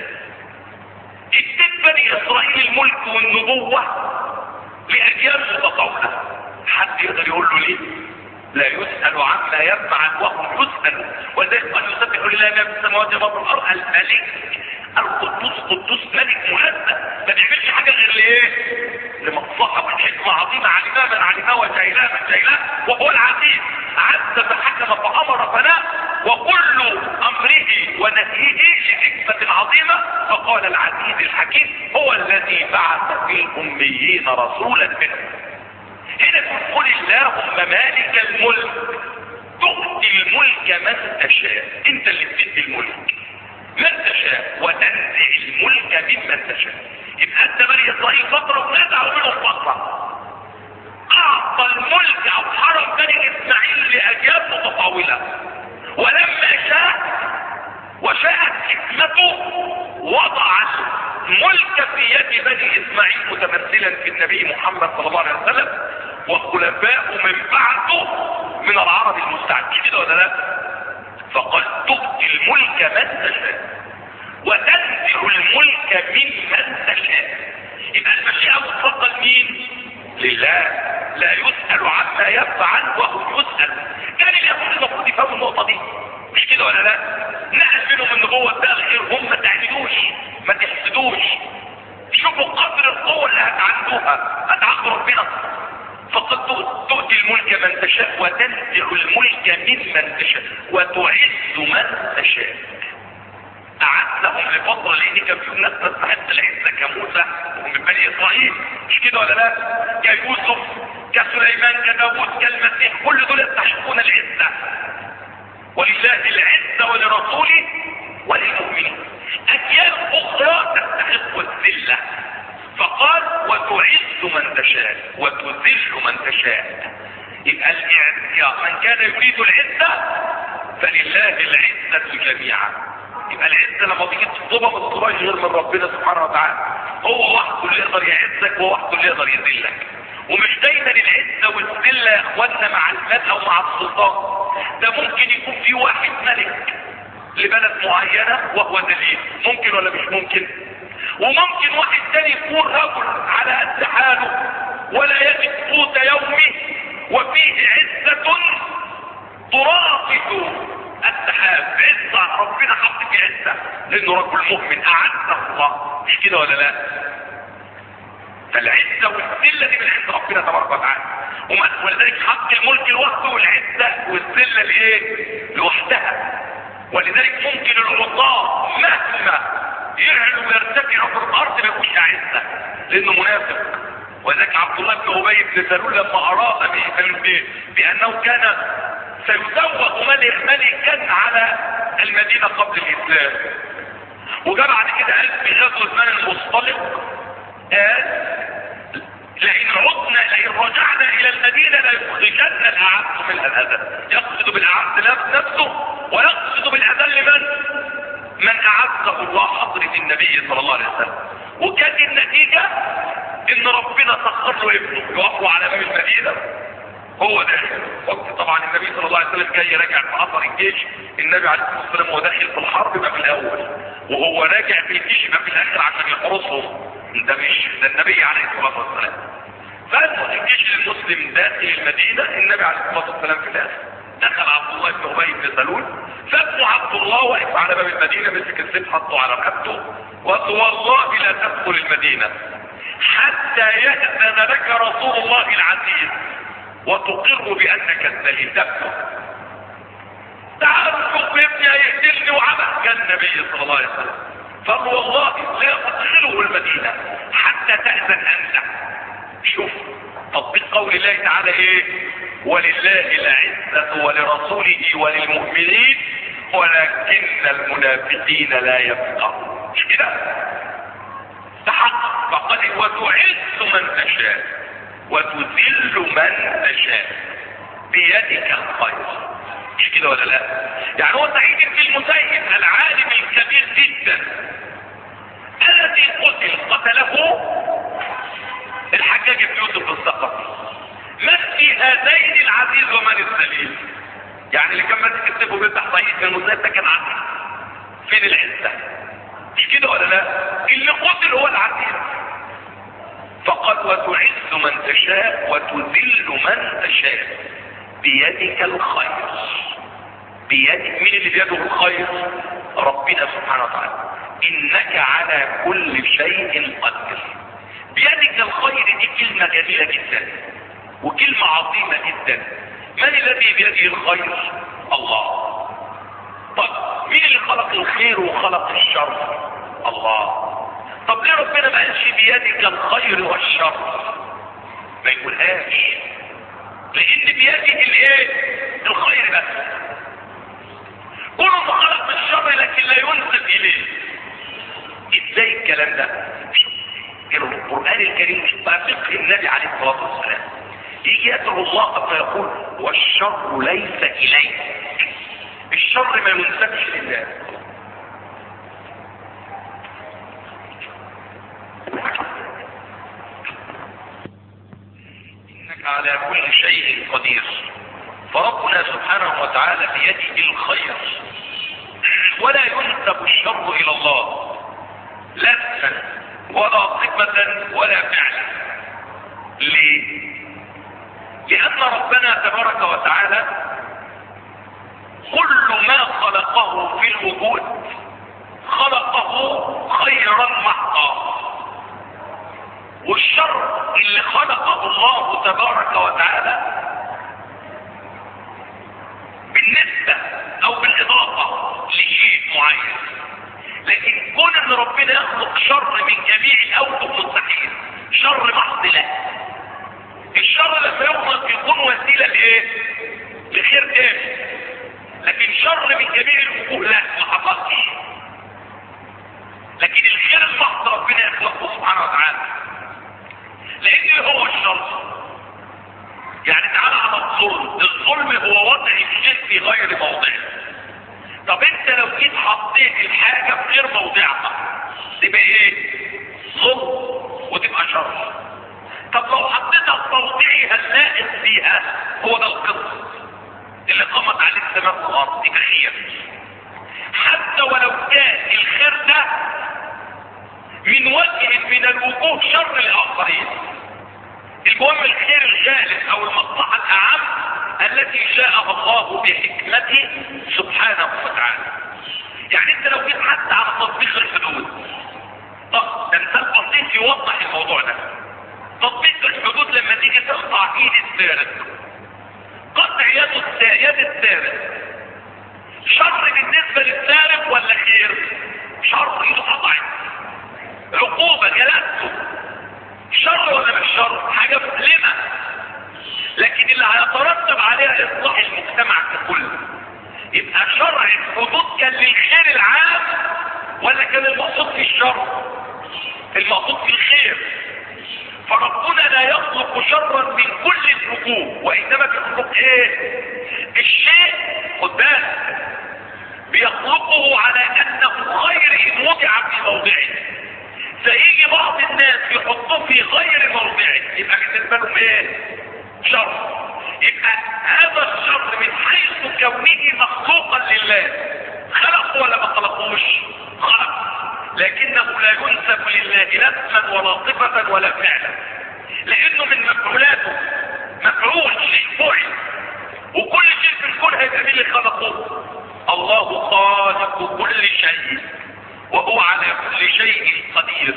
ادت بني اسرائيل الملك والنبوه لاجيال متطاوله. حد يقدر يقول له ليه؟ لا يسأل عما يفعل وهم يسألوا. ولذلك قال يسبح لله ما في السماوات وما في الارض الملك القدوس. قدوس ملك منزه، ما بيعملش حاجه غير لايه؟ لمصلحه والحكمه عظيمه. علمها من علمها وجهلها من جهلها وهو العزيز. عز فحكم فامر فنهى وكل امره ونهيه لحكمه عظيمه. فقال العزيز الحكيم هو الذي بعث في الاميين رسولا منهم. هنا تقول اللهم مالك الملك تؤتي الملك من تشاء. انت اللي بتدي الملك من تشاء وتنزع الملك ممن تشاء. يبقى انت بني اسرائيل فتره ونزعوا منهم فتره. اعطى الملك او حرم بني اسماعيل لاجيال متطاوله، ولما شاء وشاءت حكمته وضع الملك في يد بني اسماعيل متمثلا في النبي محمد صلى الله عليه وسلم وخلفاء من بعده من العرب المستعد، كده ولا لا؟ فقال تؤتي الملك من تشاء وتنزع الملك ممن تشاء. يبقى المشيئة مطلقة لمين؟ لله، لا يسأل عما يفعل وهم يسأل. كان اليهود المفروض يفهموا النقطة دي، مش كده ولا لا؟ نقل منهم النبوة ده الخير، هم ما تعملوش ما تحسدوش تشاء وتنزع الملك ممن تشاء وتعز من تشاء. أعزهم لفترة لأن كان فيهم ناس تستحق العزة كموسى ومن بني إسرائيل، مش كده ولا لا؟ كيوسف كسليمان كداوود كالمسيح، كل دول يستحقون العزة. ولله العزة ولرسوله وللمؤمنين. أجيال أخرى تستحق الذلة، فقال وتعز من تشاء وتذل من تشاء. يبقى من كان يريد العزة فلله العزة جميعا. يبقى العزة لما تيجي تطلبها ما تطلبهاش غير من ربنا سبحانه وتعالى. هو وحده اللي يقدر يعزك وهو وحده اللي يقدر يذلك. ومش دايما العزة والذلة يا اخواننا مع المال او مع السلطان، ده ممكن يكون في واحد ملك لبلد معينة وهو ذليل، ممكن ولا مش ممكن؟ وممكن واحد تاني يكون رجل على قد حاله ولا يجد قوت يومه وفيه عزة ترافق السحاب، عزة ربنا حط في عزة لانه رجل مؤمن اعزه الله، مش كده ولا لا؟ فالعزة والذلة دي من عند ربنا تبارك وتعالى، ولذلك حق الملك لوحده والعزة والذلة لايه؟ لوحدها. ولذلك ممكن العطاء مهما يعلو ويرتفع في الارض ما يكونش عزة لانه منافق. ولذلك عبد الله بن ابي بن سلول لما اراد بانه كان سيزوج ملكا على المدينة قبل الاسلام، وجاء بعد كده قال في غزوة بني المصطلق قال لئن رجعنا الى المدينة ليخرجن الاعز منها الاذل. يقصد بالاعز نفسه ويقصد بالاذل من اعزه الله حضرة النبي صلى الله عليه وسلم. وكانت النتيجة ان ربنا سخر له ابنه يقف على باب المدينة هو داخل. وقت طبعا النبي صلى الله عليه وسلم جاي راجع في اثر الجيش، النبي عليه الصلاه والسلام هو داخل في الحرب يبقى في الاول، وهو راجع في الجيش يبقى في الاخر عشان يحرسهم. ده النبي عليه الصلاه والسلام. فالجيش المسلم داخل المدينه، النبي عليه الصلاه والسلام في الاخر. دخل عبد الله بن ابي بن سلول، فابن عبد الله واقف على باب المدينه مسك السيف حطه على رقبته وقال والله لا تدخل المدينه حتى يأذن لك رسول الله العزيز وتقر بانك الذليل. تعال شوف ابني هيقتلني وعمل كان النبي صلى الله عليه وسلم، فقال والله لا ادخله المدينه حتى تأذن انت. شوف تطبيق قول الله تعالى ايه؟ ولله العزة ولرسوله وللمؤمنين ولكن المنافقين لا يفقهون. مش كده؟ تحقق فقد وتعز من تشاء وتذل من تشاء بيدك الخير. مش كده ولا لا؟ يعني هو سعيد بن المسيب العالم الكبير جدا الذي قتله الحجاج بن يوسف الثقفي، من في هذين العزيز ومن الذليل؟ يعني اللي كان ماسك السيف وبيفتح سعيد بن المسيب ده كان عزيز، فين العزة؟ مش كده ولا لا؟ اللي قتل هو العزيز. فقد وتعز من تشاء وتذل من تشاء بيدك الخير. بيدك، مين اللي بيده الخير؟ ربنا سبحانه وتعالى. انك على كل شيء قدير. بيدك الخير دي كلمة جميلة جدا وكلمة عظيمة جدا. من الذي بيده الخير؟ الله. طب مين اللي خلق الخير وخلق الشر؟ الله. طب ليه ربنا ما قالش بيدك الخير والشر؟ ما يقولهاش، لان بيده الايه؟ الخير بس. كله خلق الشر لكن لا ينسب اليه. ازاي الكلام ده؟ القرآن الكريم مش بقى فقه النبي عليه الصلاة والسلام يجي يدعو الله فيقول والشر ليس إليه. الشر ما ينسبش لله. إنك على كل شيء قدير. فربنا سبحانه وتعالى بيده الخير ولا ينسب الشر إلى الله لا اسما ولا صفة ولا فعلا. ليه؟ لأن ربنا تبارك وتعالى كل ما خلقه في الوجود خلقه خيرا محضا، والشر اللي خلقه الله تبارك وتعالى ان ربنا يخلق شر من جميع الاوجه مستحيل، شر محض لا. الشر لما يخلق يكون وسيله لايه؟ لخير تاني، لكن شر من جميع الوجوه لا، ما حصلش. لكن الخير المحض ربنا يخلقه سبحانه وتعالى. لان ايه هو الشر؟ يعني تعالى على الظلم. الظلم هو وضع الشيء في غير موضعه. طب انت لو جيت حطيت الحاجة في غير موضعها تبقى ايه؟ ظلم وتبقى شر. طب لو حطيتها في موضعها اللائق فيها، هو ده القسط اللي قامت عليه السماء والارض، يبقى خير. حتى ولو كان الخير ده من وجه من الوجوه شر للاخرين، المهم الخير الغالب او المصلحة الاعم التي شاءها الله بحكمته سبحانه وتعالى. يعني انت لو جيت حتى على تطبيق الحدود، طب ده مثال بسيط يوضح الموضوع ده. تطبيق الحدود لما تيجي تقطع ايد السارق، قطع يد السارق شر بالنسبة للسارق ولا خير؟ شر، ايده قطعت، عقوبة جلسته، شر ولا مش شر؟ حاجة مؤلمة، لكن اللي هيترتب عليها اصلاح المجتمع ككل. يبقى شرع الحدود كان للخير العام ولا كان المقصود في الشر؟ المقصود في الخير. فربنا لا يخلق شرا من كل الوجوه، وانما بيخلق ايه؟ الشيء خد بالك بيخلقه على انه خير ان وضع في موضعه. فيجي بعض الناس يحطوه في غير موضعه، يبقى بالنسبه لهم ايه؟ شر. يبقى هذا الشر من حيث كونه مخلوقا لله، خلقه ولا ما خلقوش؟ خلق، لكنه لا ينسب لله لا اسما ولا صفة ولا فعلا، لانه من مفعولاته مفعول، شيء فعل. وكل شيء في الكون هيبقى مين اللي خلقه؟ الله خالق كل شيء وهو على كل شيء قدير.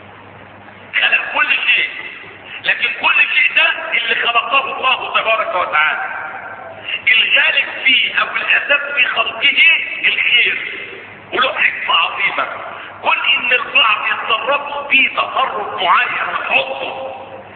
خلق كل شيء، لكن كل شيء ده اللي خلقه الله تبارك وتعالى. الغالب فيه او الاساس في خلقه الخير، وله حكمة عظيمة. كل ان البعض يتصرف فيه تصرف معين ويحطه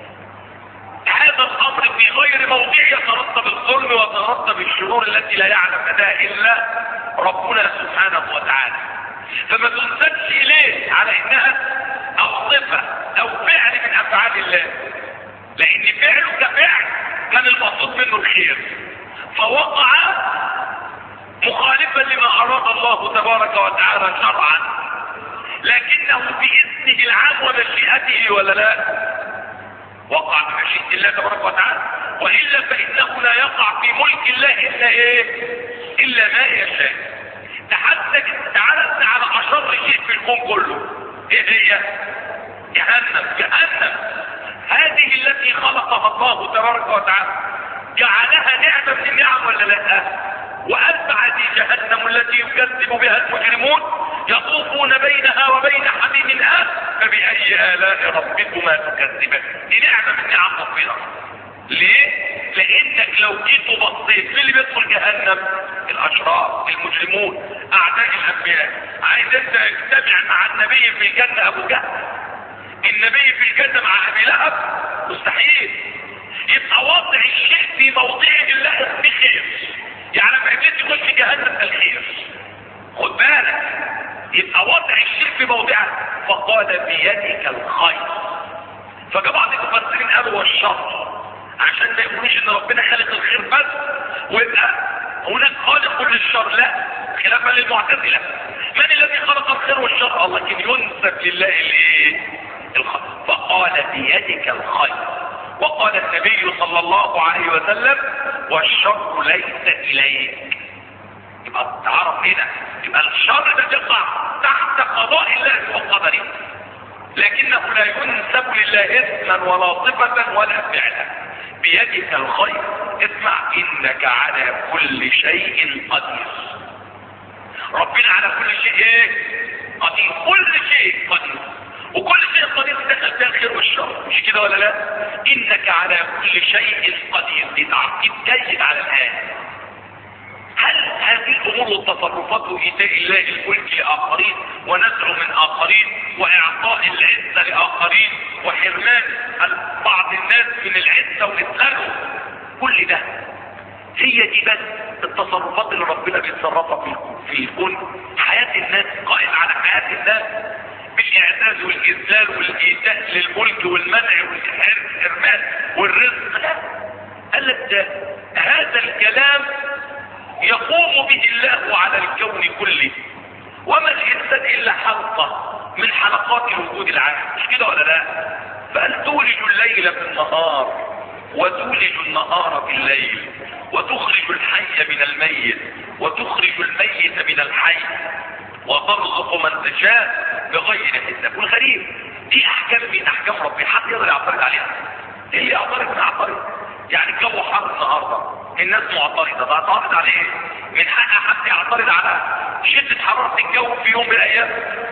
هذا الامر في غير موضعه، يترتب الظلم ويترتب الشرور التي لا يعلم مداها الا ربنا سبحانه وتعالى. فما تنسبش اليه على انها او صفة او فعل من افعال الله، لان فعله كفعل كان المقصود منه الخير، فوقع مخالفا لما اراد الله تبارك وتعالى شرعا، لكنه باذنه العام ومشيئته ولا لا؟ وقع بمشيئة الله تبارك وتعالى. والا فانه لا يقع في ملك الله الا ايه؟ الا ما يشاء. تعالى على اشر شيء في الكون كله، ايه هي؟ جهنم. جهنم هذه التي خلقها الله تبارك وتعالى جعلها نعمة من النعم ولا لا؟ وأتبع دي جهنم التي يكذب بها المجرمون يطوفون بينها وبين حميم آن فبأي آلاء ربكما تكذبان. دي نعمة من نعم ربنا. ليه؟ لأنك لو جيت وبصيت مين اللي بيدخل جهنم؟ الأشرار، المجرمون، أعداء الأنبياء. عايز أنت تجتمع مع النبي في الجنة أبو جهل، النبي في الجنة مع أبي لهب؟ مستحيل. يبقى وضع الشيء في موضعه اللائق بخير. يعني لما ابليس يخش جهنم الخير، خد بالك، يبقى وضع الشيء في موضعه. فقال بيدك الخير. فجاء بعض المفسرين قالوا والشر، عشان ما يقولوش ان ربنا خالق الخير بس ويبقى هناك خالق كل الشر، لا، خلافا للمعتزله. من الذي خلق الخير والشر؟ الله، لكن ينسب لله الايه؟ الخير. فقال بيدك الخير. وقال النبي صلى الله عليه وسلم والشر ليس اليك. يبقى تعرف هنا، يبقى الشر ده يقع تحت قضاء الله وقدره، لكنه لا ينسب لله اسما ولا صفة ولا فعلا. بيدك الخير. اسمع، انك على كل شيء قدير. ربنا على كل شيء ايه؟ قدير. كل شيء قدير، وكل شيء قدير دخل فيها الخير والشر، مش كده ولا لا؟ انك على كل شيء قدير. دي تعقيد جيد على الآية. هل هذه الامور والتصرفات وايتاء الله الملك لاخرين ونزع من اخرين واعطاء العزه لاخرين وحرمان بعض الناس من العزه ونسلهم، كل ده هي دي بس التصرفات اللي ربنا بيتصرفها في الكون؟ حياه الناس قائمه على حياه الناس بالاعزاز والاذلال والايتاء للملك والمنع والحرمان والرزق؟ لا، قال لك ده هذا الكلام يقوم به الله على الكون كله، وما الانسان الا حلقه من حلقات الوجود العام، مش كده ولا لا؟ فقال تولج الليل في النهار وتولج النهار في الليل وتخرج الحي من الميت وتخرج الميت من الحي وترزق من تشاء بغير حساب. والغريب دي احكام من احكام ربي، حد يقدر يعترض عليها؟ اللي يعترض من يعترض. يعني الجو حر النهارده، الناس معترضه، ده هتعترض على ايه؟ من حق حد يعترض على شده حراره الجو في يوم من الايام؟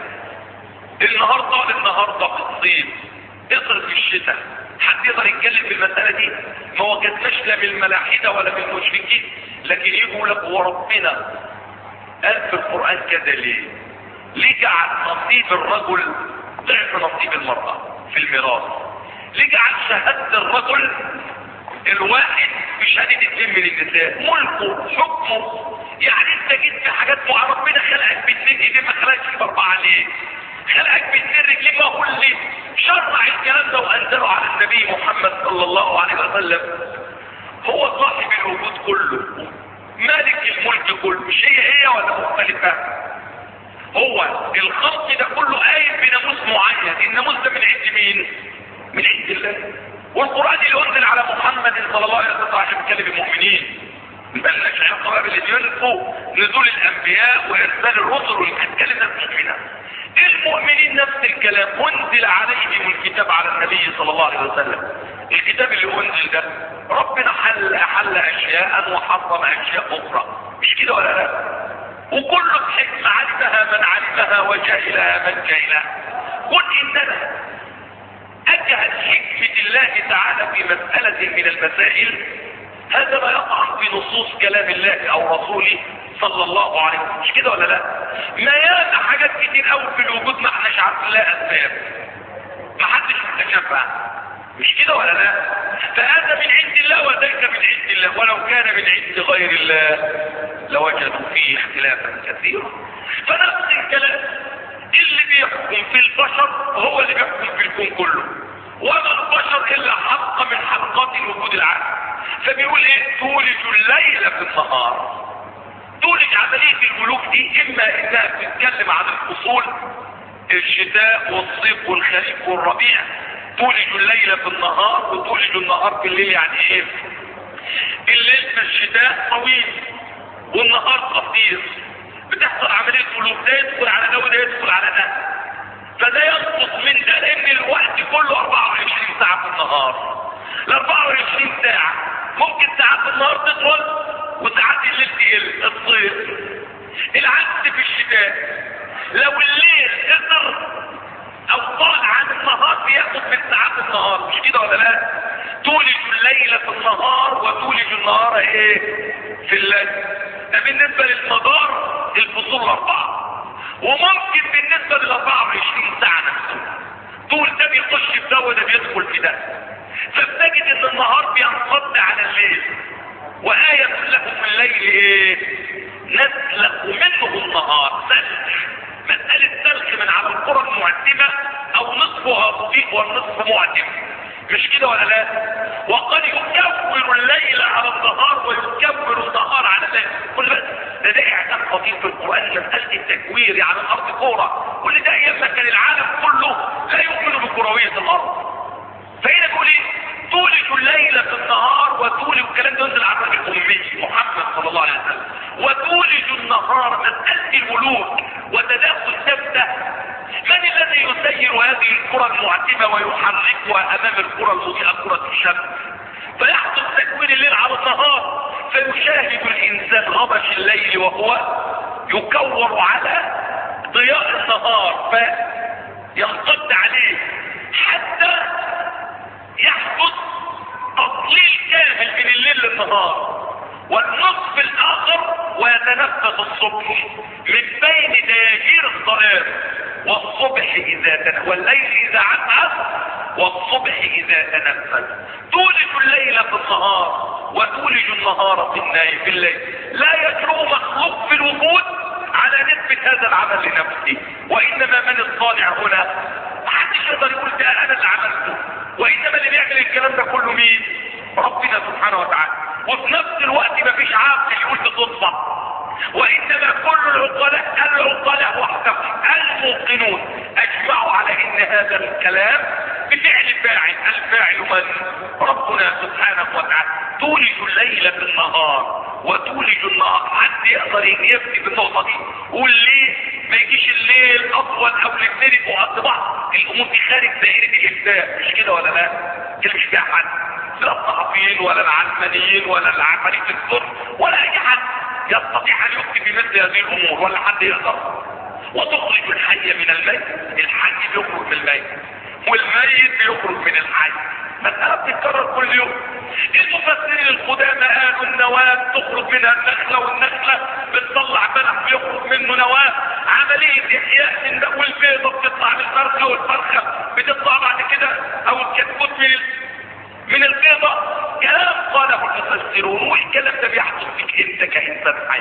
النهارده في الصيف، اصرف في الشتاء، حد يقدر يتكلم في المساله دي؟ ما وجدناش لا بالملاحده ولا بالمشركين، لكن يقول لك وربنا قال في القران كده ليه؟ ليه جعل نصيب الرجل ضعف نصيب المراه في الميراث؟ ليه جعل شهاده الرجل الواحد بشهاده اثنين من النساء؟ ملكه حكمه. يعني انت جيت في حاجات ربنا خلقك باثنين ايدين، ما خلقكش باربعه ليه؟ خلقك باثنين رجلين، ما هو اللي شرع الكلام ده وانزله على النبي محمد صلى الله عليه وسلم. هو صاحب الوجود كله، مالك الملك كله، مش هي ولا مختلفه؟ هو الخلق ده كله قايم بناموس معين، الناموس ده من عند مين؟ من عند الله. والقران اللي انزل على محمد صلى الله عليه وسلم عشان يكلم المؤمنين، مبلغش عقاب اللي بيلقوا نزول الانبياء وارسال الرسل والكلام ده مش منها. المؤمنين نفس الكلام، انزل عليهم الكتاب على النبي صلى الله عليه وسلم. الكتاب اللي انزل ده ربنا حل اشياء وحرم اشياء اخرى، مش كده ولا لا؟ وكل حكمة علمها من علمها وجاهلها من جاهلها. قل اننا اجهل حكمة الله تعالى في مسألة من المسائل، هذا ما يقع في نصوص كلام الله او رسوله صلى الله عليه وسلم، مش كده ولا لا؟ ما ياما حاجات كتير قوي في الوجود ما احناش عارفين لها اسباب، ما حدش اكتشفها، مش كده ولا لا؟ فهذا من عند الله وذاك من عند الله، ولو كان من عند غير الله لوجدوا فيه اختلافا كثيرا. فنفس الكلام اللي بيحكم في البشر هو اللي بيحكم في الكون كله، وما البشر الا حلقه من حلقات الوجود العام. فبيقول ايه؟ تولج الليل في النهار. تولج عمليه الملوك دي اما انها بتتكلم عن الفصول، الشتاء والصيف والخريف والربيع، تولج الليل في النهار وتولج النهار في الليل. يعني ايه؟ الليل في الشتاء طويل والنهار قصير، بتحصل عمليه ملوك، ده يدخل على ده وده يدخل على ده، فده ينقص من ده، لان الوقت كله 24 ساعه في النهار. ال 24 ساعه ممكن ساعات النهار تدخل وساعات الليل تقل، الصيف. العكس في الشتاء، لو الليل قصر او طال عن النهار بياخد من ساعات النهار، مش كده ولا لا؟ تولج الليل في النهار وتولج النهار ايه؟ في الليل. ده بالنسبه للمدار الفصول 4. وممكن بالنسبه لل 24 ساعه نفسه طول ده بيخش في ده وده بيدخل في ده، فبتجد ان النهار بينقض على الليل. وآية لكم الليل ايه؟ نسلخ منه النهار، سلخ، مسألة سلخ من على القرى المعتمة، او نصفها مضيء والنصف معتم، مش كده ولا لا؟ وقد يكبر الليل على النهار ويكبر النهار على الليل. كل ده اعتقاد خطير في القرآن، مسألة التكوير على الارض كورة، كل ده ايام ما كان العالم كله لا يؤمن بكروية الارض. فهنا بيقول ايه؟ تولج الليل في النهار وتولج، الكلام ده ينزل على الرجل الامي محمد صلى الله عليه وسلم، وتولج النهار. مسألة الملوك وتداخل ثابتة. من الذي يسير هذه الكرة المعتمة ويحركها امام الكرة المضيئة كرة الشمس؟ فيحدث تكوين الليل على النهار، فيشاهد الانسان غبش الليل وهو يكور على ضياء النهار فينقض عليه، حتى يحدث تضليل كامل من الليل للنهار. والنصف الاخر ويتنفس الصبح من بين دياجير الظلام، والصبح والليل اذا عسعس، والصبح اذا تنفس. تولج الليل في النهار وتولج النهار في الليل. لا يجرؤ مخلوق في الوجود على نسبة هذا العمل لنفسه، وانما من الصانع هنا؟ محدش يقدر يقول ده انا اللي عملته، وانما اللي بيعمل الكلام ده كله مين؟ ربنا سبحانه وتعالى. وفي نفس الوقت مفيش عاقل يقول بصدفة، وانما كل العقلاء وحدهم الموقنون اجمعوا على ان هذا الكلام بفعل فاعل. الفاعل من؟ ربنا سبحانه وتعالى. تولج الليل في النهار وتولج النهار. حد يقدر يفتي بالنقطه دي؟ قول ليه ما يجيش الليل اطول او الاثنين يبقوا قد بعض؟ الامور دي خارج دائره الافتاء، مش كده ولا لا؟ كده مش فيها حد، لا الصحفيين ولا العلمانيين ولا العفاريت الصبح ولا اي حد يستطيع ان يفتي في مثل هذه الامور، ولا حد يقدر. وتخرج الحي من الميت. الحي بيخرج من الميت والميت بيخرج من الحي. مسألة بتتكرر كل يوم. المفسرين القدامى قالوا النواة تخرج منها النخلة، والنخلة بتطلع بلح بيخرج منه نواة. عملية إحياء والبيضة بتطلع من الفرخة، والفرخة بتطلع بعد كده أو الكتكوت من البيضة. كلام قاله المفسرون، والكلام ده بيحدث فيك انت كإنسان حي.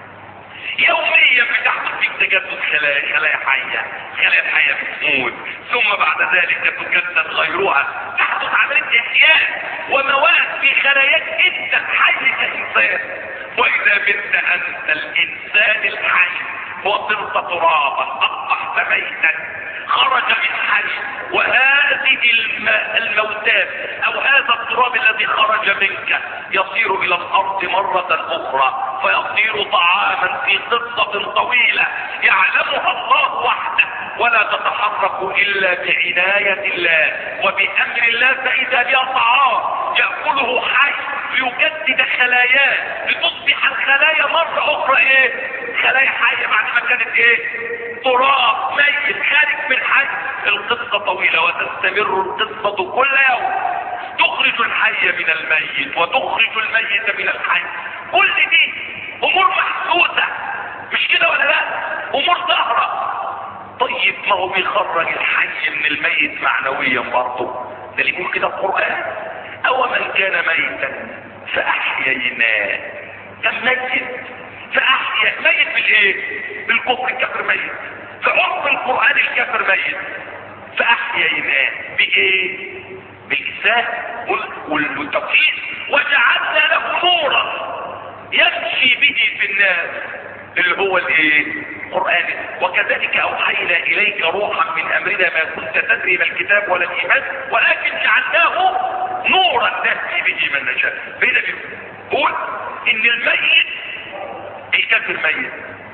يوميا بتحدث فيك تجدد خلايا حية. خلايا الحية بتموت، ثم بعد ذلك تجدد غيرها. تحدث عملية إحياء ومواد في خلاياك انت الحي كإنسان. وإذا مت أنت الإنسان الحي وصرت ترابا أصبحت ميتا خرج من حي. وهذه الموتات او هذا التراب الذي خرج منك يصير الى الارض مرة اخرى، فيصير طعاما في قصة طويلة يعلمها الله وحده، ولا تتحرك الا بعناية الله وبامر الله. فاذا جاء طعام يأكله حي ليجدد خلاياه لتصبح الخلايا مرة اخرى خلايا حية بعد ما كانت تراب ميت خارج من حي. القصة طويلة وتستمر القصة كل يوم. تخرج الحي من الميت وتخرج الميت من الحي. كل دي امور محسوسة، مش كده ولا لا؟ امور ظاهرة. طيب ما هو بيخرج الحي من الميت معنويا برضه، ده اللي يقول كده القرآن. او من كان ميتا فاحييناه. كان ميت فاحيا. ميت بالايه؟ بالكفر. الكافر ميت. فعرف القرآن الكافر ميت. فاحييناه بايه؟ بالإساءة والتوحيد. وجعلنا له نورا يمشي به في الناس، اللي هو القرآن. وكذلك اوحينا اليك روحا من امرنا ما كنت تدري ما الكتاب ولا الايمان ولكن جعلناه نورا نهدي به من نشاء. فإذا بيقول ان الميت الكافر ميت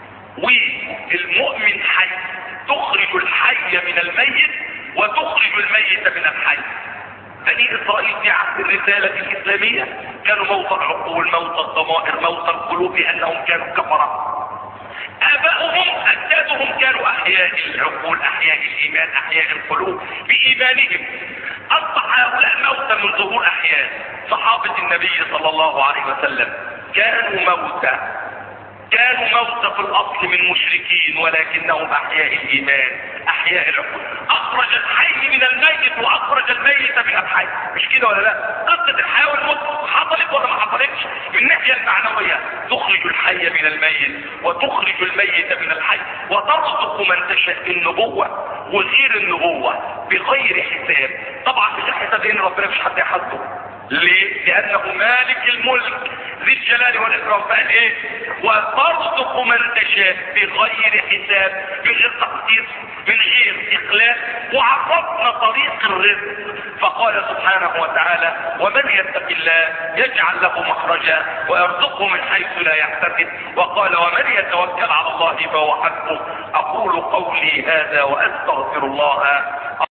والمؤمن حي. تخرج الحي من الميت وتخرج الميت من الحي. بني اسرائيل في عهد الرسالة الاسلامية كانوا موت العقول، موت الضمائر، موت القلوب، لانهم كانوا كفرة. اباؤهم اجدادهم كانوا احياء العقول، احياء الايمان، احياء القلوب بايمانهم. اصبح هؤلاء موتا من ظهور احياء. صحابة النبي صلى الله عليه وسلم كانوا موتى في الاصل من مشركين، ولكنهم احياء الايمان، احياء العقول. اخرج الحي من الميت واخرج الميت من الحي. مش كده ولا لا؟ قصة الحياة والموت حصلت ولا ما حصلتش؟ من الناحية المعنوية تخرج الحي من الميت وتخرج الميت من الحي. وترزق من تشاء النبوة وغير النبوة بغير حساب. طبعا بغير حساب لان ربنا مش حد يحاسبه. ليه؟ لانه مالك الملك ذي الجلال والاكرام. فقال وترزق من تشاء بغير حساب، من غير تقدير، من غير اخلاف. وعرفنا طريق الرزق فقال سبحانه وتعالى ومن يتق الله يجعل له مخرجا ويرزقه من حيث لا يحتسب. وقال ومن يتوكل على الله فهو حسبه. اقول قولي هذا واستغفر الله